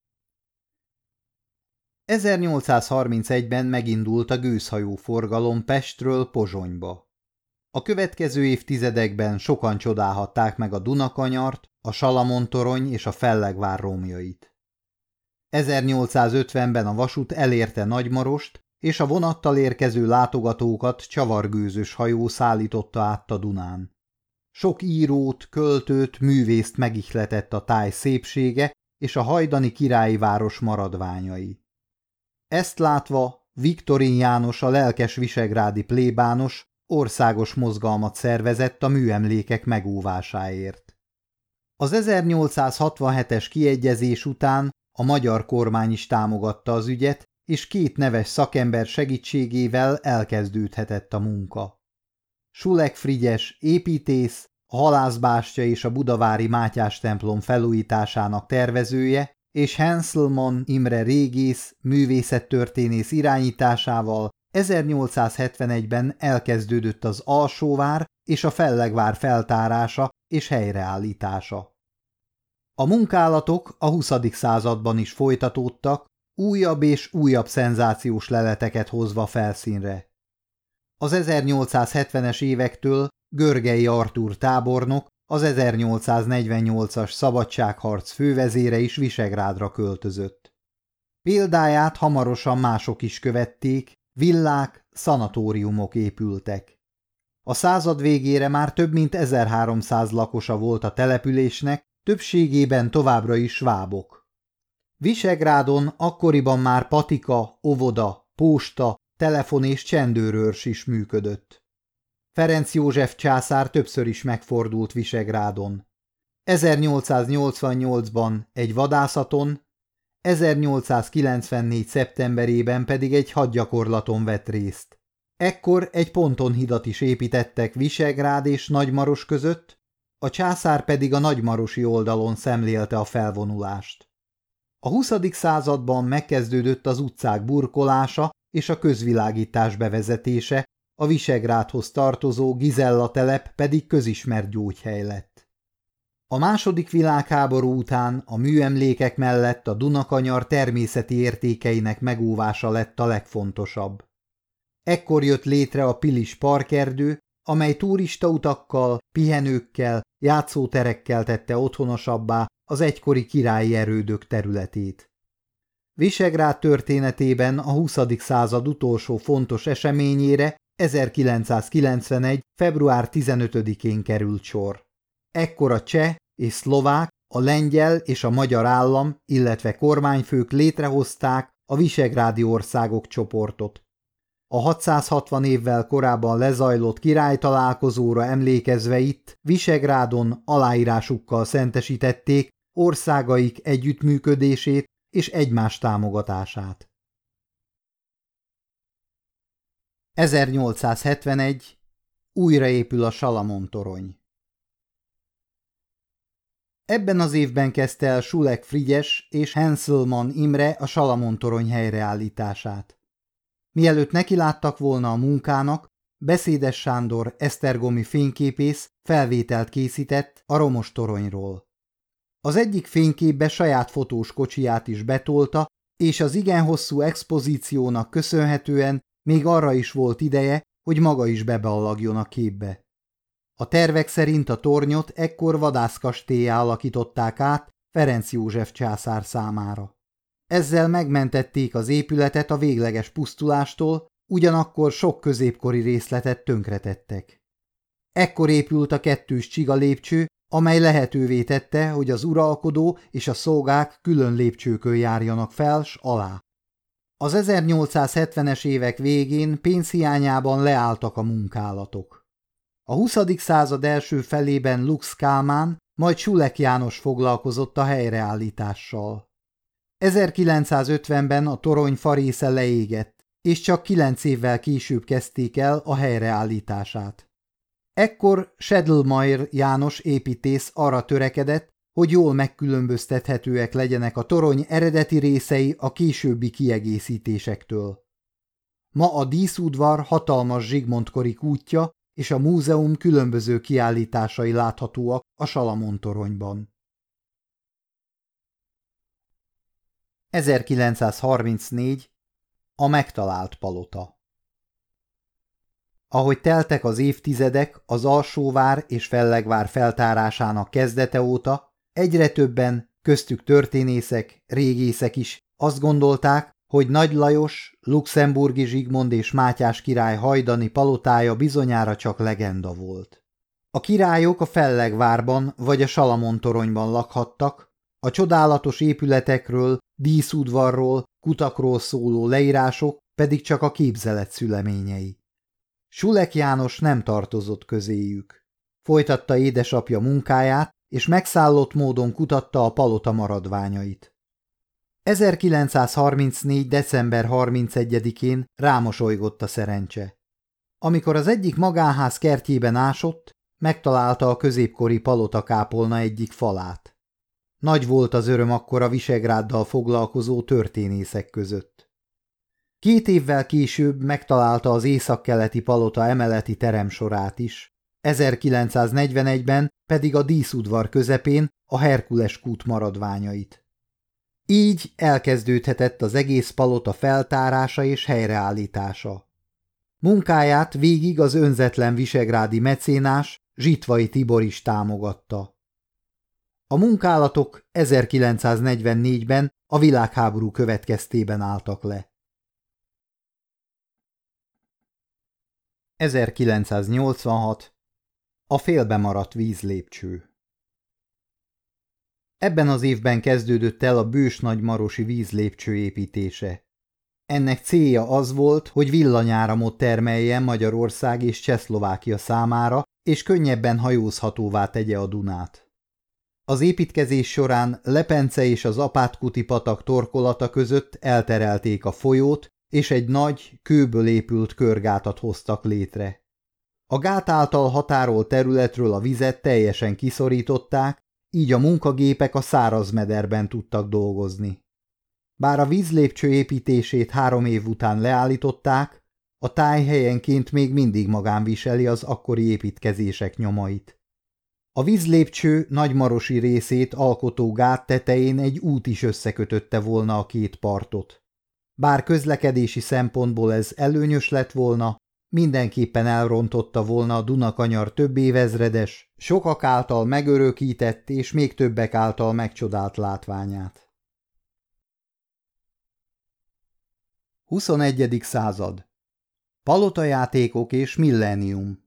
S1: ezernyolcszázharmincegyben megindult a gőzhajó forgalom Pestről Pozsonyba. A következő évtizedekben sokan csodálhatták meg a Dunakanyart, a Salamon-torony és a Fellegvár romjait. ezernyolcszázötvenben a vasút elérte Nagymarost, és a vonattal érkező látogatókat csavargőzös hajó szállította át a Dunán. Sok írót, költőt, művészt megihletett a táj szépsége és a hajdani királyi város maradványai. Ezt látva Viktorin János, a lelkes visegrádi plébános országos mozgalmat szervezett a műemlékek megóvásáért. Az ezernyolcszázhatvanhetes kiegyezés után a magyar kormány is támogatta az ügyet, és két neves szakember segítségével elkezdődhetett a munka. Sulek Frigyes építész, a Halászbástya és a budavári Mátyás templom felújításának tervezője, és Henselmann Imre régész, művészettörténész irányításával ezernyolcszázhetvenegyben elkezdődött az Alsóvár és a Fellegvár feltárása és helyreállítása. A munkálatok a huszadik században is folytatódtak, újabb és újabb szenzációs leleteket hozva felszínre. Az ezernyolcszázhetvenes évektől Görgei Artúr tábornok, az ezernyolcszáznegyvennyolcas szabadságharc fővezére is Visegrádra költözött. Példáját hamarosan mások is követték, Villák, szanatóriumok épültek. A század végére már több mint ezerháromszáz lakosa volt a településnek, többségében továbbra is svábok. Visegrádon akkoriban már patika, óvoda, posta, telefon és csendőrőrs is működött. Ferenc József császár többször is megfordult Visegrádon. ezernyolcszáznyolcvannyolcban egy vadászaton, ezernyolcszázkilencvennégy. szeptemberében pedig egy hadgyakorlaton vett részt. Ekkor egy pontonhidat is építettek Visegrád és Nagymaros között, a császár pedig a nagymarosi oldalon szemlélte a felvonulást. A huszadik században megkezdődött az utcák burkolása és a közvilágítás bevezetése, a Visegrádhoz tartozó Gizella telep pedig közismert gyógyhely lett. A második világháború után a műemlékek mellett a Dunakanyar természeti értékeinek megóvása lett a legfontosabb. Ekkor jött létre a Pilis parkerdő, amely turistautakkal, pihenőkkel, játszóterekkel tette otthonosabbá az egykori királyi erődök területét. Visegrád történetében a huszadik század utolsó fontos eseményére ezerkilencszázkilencvenegy. február tizenötödikén került sor. Ekkor a cseh és szlovák, a lengyel és a magyar állam, illetve kormányfők létrehozták a visegrádi országok csoportot. A hatszázhatvan évvel korábban lezajlott királytalálkozóra emlékezve itt Visegrádon aláírásukkal szentesítették országaik együttműködését és egymás támogatását. ezernyolcszázhetvenegy. Újraépül a Salamon-torony. Ebben az évben kezdte el Sulek Frigyes és Henselmann Imre a Salamon-torony helyreállítását. Mielőtt nekiláttak volna a munkának, Beszédes Sándor esztergomi fényképész felvételt készített a romos toronyról. Az egyik fényképbe saját fotós kocsiját is betolta, és az igen hosszú expozíciónak köszönhetően még arra is volt ideje, hogy maga is beballagjon a képbe. A tervek szerint a tornyot ekkor vadászkastéllyá alakították át Ferenc József császár számára. Ezzel megmentették az épületet a végleges pusztulástól, ugyanakkor sok középkori részletet tönkretettek. Ekkor épült a kettős csiga lépcső, amely lehetővé tette, hogy az uralkodó és a szolgák külön lépcsőkön járjanak fel s alá. Az ezernyolcszázhetvenes évek végén pénzhiányában leálltak a munkálatok. A huszadik század első felében Lux Kálmán, majd Sulek János foglalkozott a helyreállítással. ezerkilencszázötvenben a torony farésze leégett, és csak kilenc évvel később kezdték el a helyreállítását. Ekkor Sedlmayr János építész arra törekedett, hogy jól megkülönböztethetőek legyenek a torony eredeti részei a későbbi kiegészítésektől. Ma a díszudvar hatalmas Zsigmond-kori kútja és a múzeum különböző kiállításai láthatóak a Salamon-toronyban. ezerkilencszázharmincnégy. A megtalált palota. Ahogy teltek az évtizedek az Alsóvár és Fellegvár feltárásának kezdete óta, egyre többen, köztük történészek, régészek is azt gondolták, hogy Nagy Lajos, luxemburgi Zsigmond és Mátyás király hajdani palotája bizonyára csak legenda volt. A királyok a Fellegvárban vagy a Salamon-toronyban lakhattak, a csodálatos épületekről, díszudvarról, kutakról szóló leírások pedig csak a képzelet szüleményei. Sulek János nem tartozott közéjük. Folytatta édesapja munkáját, és megszállott módon kutatta a palota maradványait. ezerkilencszázharmincnégy. december harmincegyedikén rámosolygott a szerencse. Amikor az egyik magánház kertjében ásott, megtalálta a középkori palotakápolna egyik falát. Nagy volt az öröm akkor a Visegráddal foglalkozó történészek között. Két évvel később megtalálta az északkeleti palota emeleti teremsorát is, ezerkilencszáznegyvenegyben pedig a díszudvar közepén a Herkules kút maradványait. Így elkezdődhetett az egész palota feltárása és helyreállítása. Munkáját végig az önzetlen visegrádi mecénás Zsitvai Tibor is támogatta. A munkálatok ezerkilencszáznegyvennégyben a világháború következtében álltak le. ezerkilencszáznyolcvanhat. A félbemaradt vízlépcső. Ebben az évben kezdődött el a bős-nagymarosi vízlépcső építése. Ennek célja az volt, hogy villanyáramot termeljen Magyarország és Csehszlovákia számára, és könnyebben hajózhatóvá tegye a Dunát. Az építkezés során Lepence és az Apátkuti patak torkolata között elterelték a folyót, és egy nagy, kőből épült körgátat hoztak létre. A gát által határolt területről a vizet teljesen kiszorították, így a munkagépek a száraz mederben tudtak dolgozni. Bár a vízlépcső építését három év után leállították, a táj helyenként még mindig magán viseli az akkori építkezések nyomait. A vízlépcső nagymarosi részét alkotó gát tetején egy út is összekötötte volna a két partot. Bár közlekedési szempontból ez előnyös lett volna, mindenképpen elrontotta volna a Dunakanyar több évezredes, sokak által megörökített és még többek által megcsodált látványát. huszonegyedik század. Palotajátékok és millennium.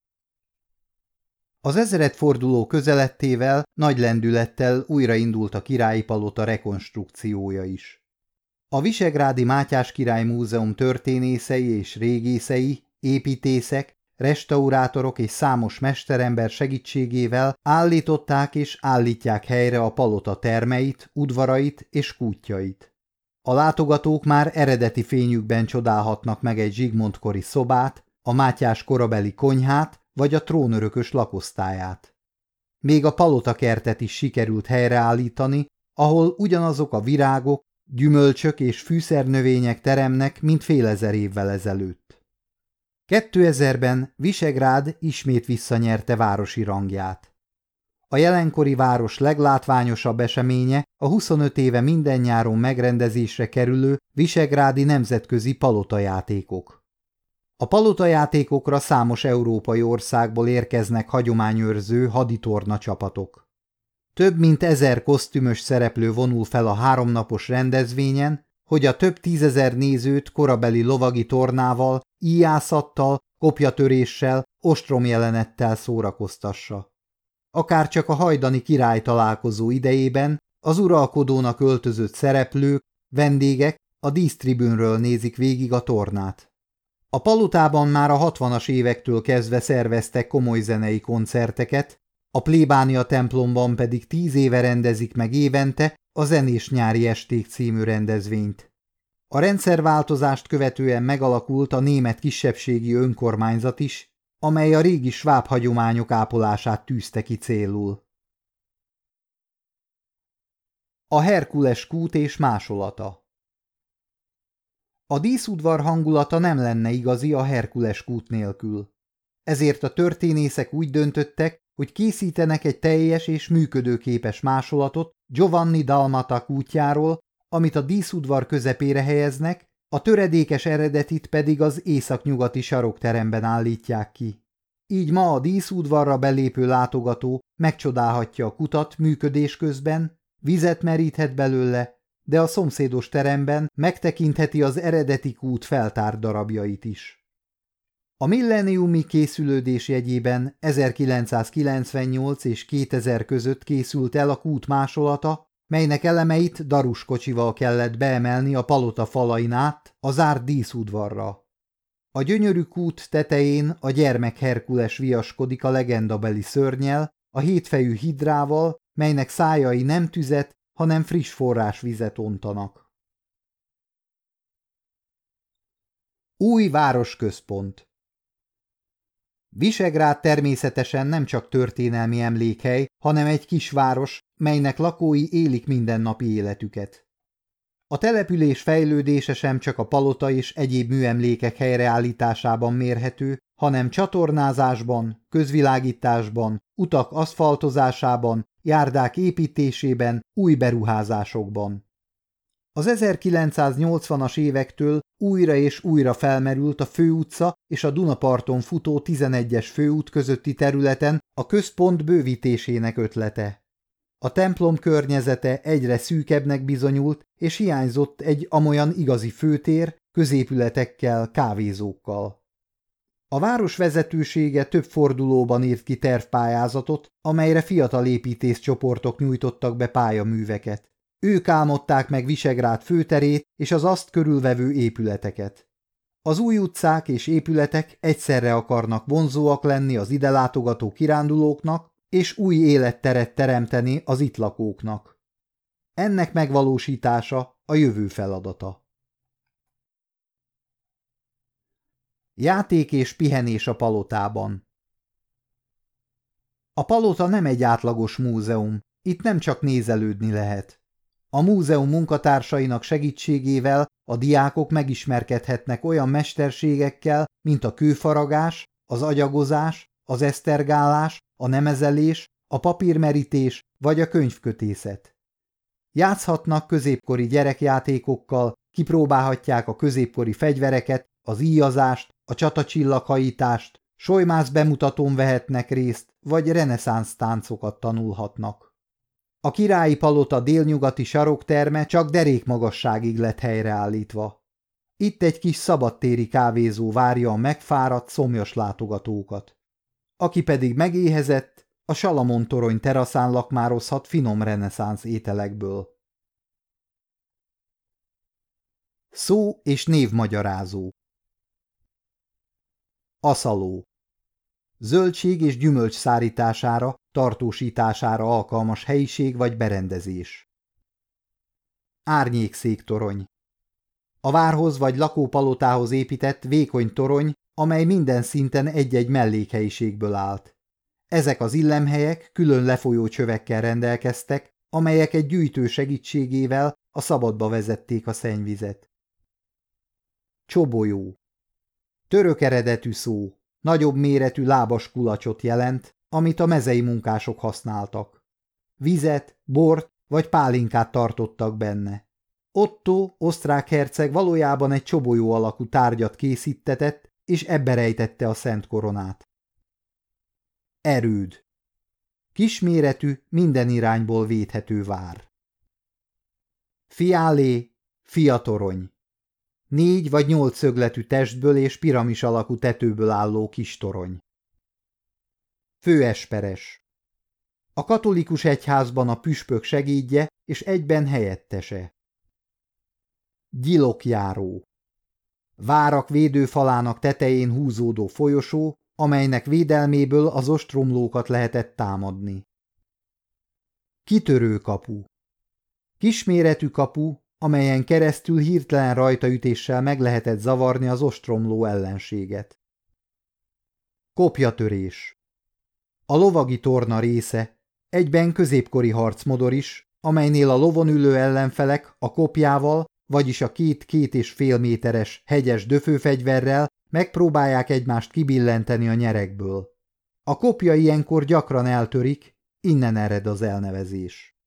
S1: Az ezredforduló közelettével nagy lendülettel újraindult a királyi palota rekonstrukciója is. A Visegrádi Mátyás Király Múzeum történészei és régészei, építészek, restaurátorok és számos mesterember segítségével állították és állítják helyre a palota termeit, udvarait és kútjait. A látogatók már eredeti fényükben csodálhatnak meg egy Zsigmond-kori szobát, a Mátyás korabeli konyhát vagy a trónörökös lakosztályát. Még a palotakertet is sikerült helyreállítani, ahol ugyanazok a virágok, gyümölcsök és fűszernövények teremnek, mint félezer évvel ezelőtt. kétezerben Visegrád ismét visszanyerte városi rangját. A jelenkori város leglátványosabb eseménye a huszonöt éve minden nyáron megrendezésre kerülő visegrádi nemzetközi palotajátékok. A palotajátékokra számos európai országból érkeznek hagyományőrző haditorna csapatok. Több mint ezer kosztümös szereplő vonul fel a háromnapos rendezvényen, hogy a több tízezer nézőt korabeli lovagi tornával, íjászattal, kopjatöréssel, ostromjelenettel szórakoztassa. Akárcsak a hajdani király találkozó idejében az uralkodónak öltözött szereplők, vendégek a dísztribünről nézik végig a tornát. A palotában már a hatvanas évektől kezdve szerveztek komoly zenei koncerteket, a plébánia templomban pedig tíz éve rendezik meg évente a Zenés nyári esték című rendezvényt. A rendszerváltozást követően megalakult a német kisebbségi önkormányzat is, amely a régi sváb hagyományok ápolását tűzte ki célul. A Herkules kút és másolata. A díszudvar hangulata nem lenne igazi a Herkules kút nélkül. Ezért a történészek úgy döntöttek, hogy készítenek egy teljes és működőképes másolatot Giovanni Dalmata kútjáról, amit a díszudvar közepére helyeznek, a töredékes eredetit pedig az északnyugati sarokteremben állítják ki. Így ma a díszudvarra belépő látogató megcsodálhatja a kutat működés közben, vizet meríthet belőle, de a szomszédos teremben megtekintheti az eredeti kút feltárt darabjait is. A milleniumi készülődés jegyében ezerkilencszázkilencvennyolc és kétezer között készült el a kút másolata, melynek elemeit daruskocsival kellett beemelni a palota falain át a zárt díszudvarra. A gyönyörű kút tetején a gyermek Herkules viaskodik a legendabeli szörnnyel, a hétfejű hidrával, melynek szájai nem tüzet, hanem friss forrásvizet ontanak. Új városközpont. Visegrád természetesen nem csak történelmi emlékhely, hanem egy kisváros, melynek lakói élik mindennapi életüket. A település fejlődése sem csak a palota és egyéb műemlékek helyreállításában mérhető, hanem csatornázásban, közvilágításban, utak aszfaltozásában, járdák építésében, új beruházásokban. Az ezerkilencszáznyolcvanas évektől újra és újra felmerült a főutca és a Dunaparton futó tizenegyes főút közötti területen a központ bővítésének ötlete. A templom környezete egyre szűkebbnek bizonyult, és hiányzott egy amolyan igazi főtér, középületekkel, kávézókkal. A város vezetősége több fordulóban írt ki tervpályázatot, amelyre fiatal építészcsoportok nyújtottak be pályaműveket. Ők álmodták meg Visegrád főterét és az azt körülvevő épületeket. Az új utcák és épületek egyszerre akarnak vonzóak lenni az ide látogató kirándulóknak, és új életteret teremteni az itt lakóknak. Ennek megvalósítása a jövő feladata. Játék és pihenés a palotában. A palota nem egy átlagos múzeum, itt nem csak nézelődni lehet. A múzeum munkatársainak segítségével a diákok megismerkedhetnek olyan mesterségekkel, mint a kőfaragás, az agyagozás, az esztergálás, a nemezelés, a papírmerítés vagy a könyvkötészet. Játszhatnak középkori gyerekjátékokkal, kipróbálhatják a középkori fegyvereket, az íjazást, a csatacsillaghajítást, solymász bemutatón vehetnek részt, vagy reneszánsz táncokat tanulhatnak. A királyi palota délnyugati sarokterme csak derékmagasságig lett helyreállítva. Itt egy kis szabadtéri kávézó várja a megfáradt, szomjas látogatókat. Aki pedig megéhezett, a Salamon torony teraszán lakmározhat finom reneszánsz ételekből. Szó és névmagyarázó. Aszaló. Zöldség és gyümölcs szárítására, tartósítására alkalmas helyiség vagy berendezés. Árnyékszéktorony. A várhoz vagy lakópalotához épített vékony torony, amely minden szinten egy-egy mellékhelyiségből állt. Ezek az illemhelyek külön lefolyó csövekkel rendelkeztek, amelyek egy gyűjtő segítségével a szabadba vezették a szennyvizet. Csobolyó. Török eredetű szó, nagyobb méretű lábas kulacsot jelent, amit a mezei munkások használtak. Vizet, bort vagy pálinkát tartottak benne. Otto, osztrák herceg valójában egy csobolyó alakú tárgyat készítetett, és ebbe rejtette a szent koronát. Erőd. Kisméretű, minden irányból védhető vár. Fiálé, fiatorony. Négy vagy nyolc szögletű testből és piramis alakú tetőből álló kis torony. Főesperes. A katolikus egyházban a püspök segédje és egyben helyettese. Gyilokjáró. Várak védőfalának tetején húzódó folyosó, amelynek védelméből az ostromlókat lehetett támadni. Kitörőkapu. Kisméretű kapu, amelyen keresztül hirtelen rajtaütéssel meg lehetett zavarni az ostromló ellenséget. Kopjatörés. A lovagi torna része, egyben középkori harcmodor is, amelynél a lovon ülő ellenfelek a kopjával, vagyis a két-két és fél méteres hegyes döfőfegyverrel megpróbálják egymást kibillenteni a nyerekből. A kopja ilyenkor gyakran eltörik, innen ered az elnevezés.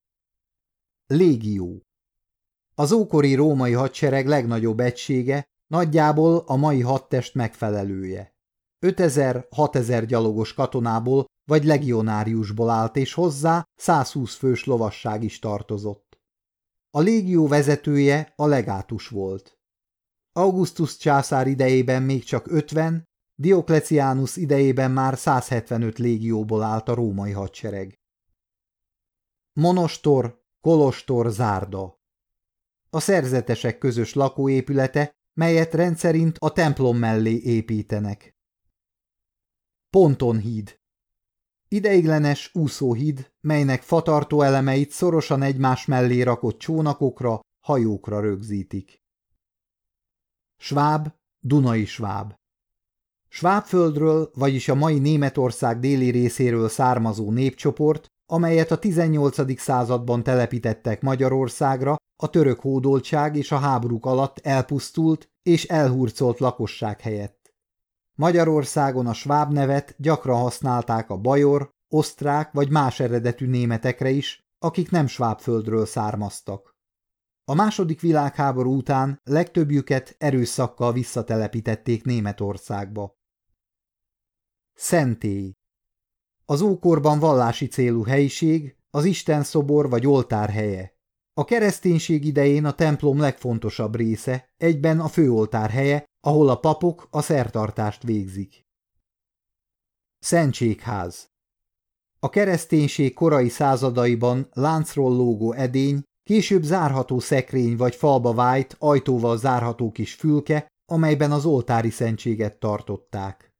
S1: Légió. Az ókori római hadsereg legnagyobb egysége, nagyjából a mai hadtest megfelelője. ötezer-hatezer gyalogos katonából vagy legionáriusból állt, és hozzá százhúsz fős lovasság is tartozott. A légió vezetője a legátus volt. Augustus császár idejében még csak ötven, Dioklecianus idejében már száz hetvenöt légióból állt a római hadsereg. Monostor, kolostor, zárda. A szerzetesek közös lakóépülete, melyet rendszerint a templom mellé építenek. Pontonhíd. Ideiglenes úszóhíd, melynek fatartó elemeit szorosan egymás mellé rakott csónakokra, hajókra rögzítik. Sváb, Dunai sváb. Svábföldről, vagyis a mai Németország déli részéről származó népcsoport, amelyet a tizennyolcadik században telepítettek Magyarországra, a török hódoltság és a háborúk alatt elpusztult és elhurcolt lakosság helyett. Magyarországon a sváb nevet gyakran használták a bajor, osztrák vagy más eredetű németekre is, akik nem Svábföldről származtak. A második világháború után legtöbbjüket erőszakkal visszatelepítették Németországba. Szentély. Az ókorban vallási célú helyiség, az istenszobor vagy oltár helye. A kereszténység idején a templom legfontosabb része, egyben a főoltár helye, ahol a papok a szertartást végzik. Szentségház. A kereszténység korai századaiban láncról lógó edény, később zárható szekrény vagy falba vájt, ajtóval zárható kis fülke, amelyben az oltári szentséget tartották.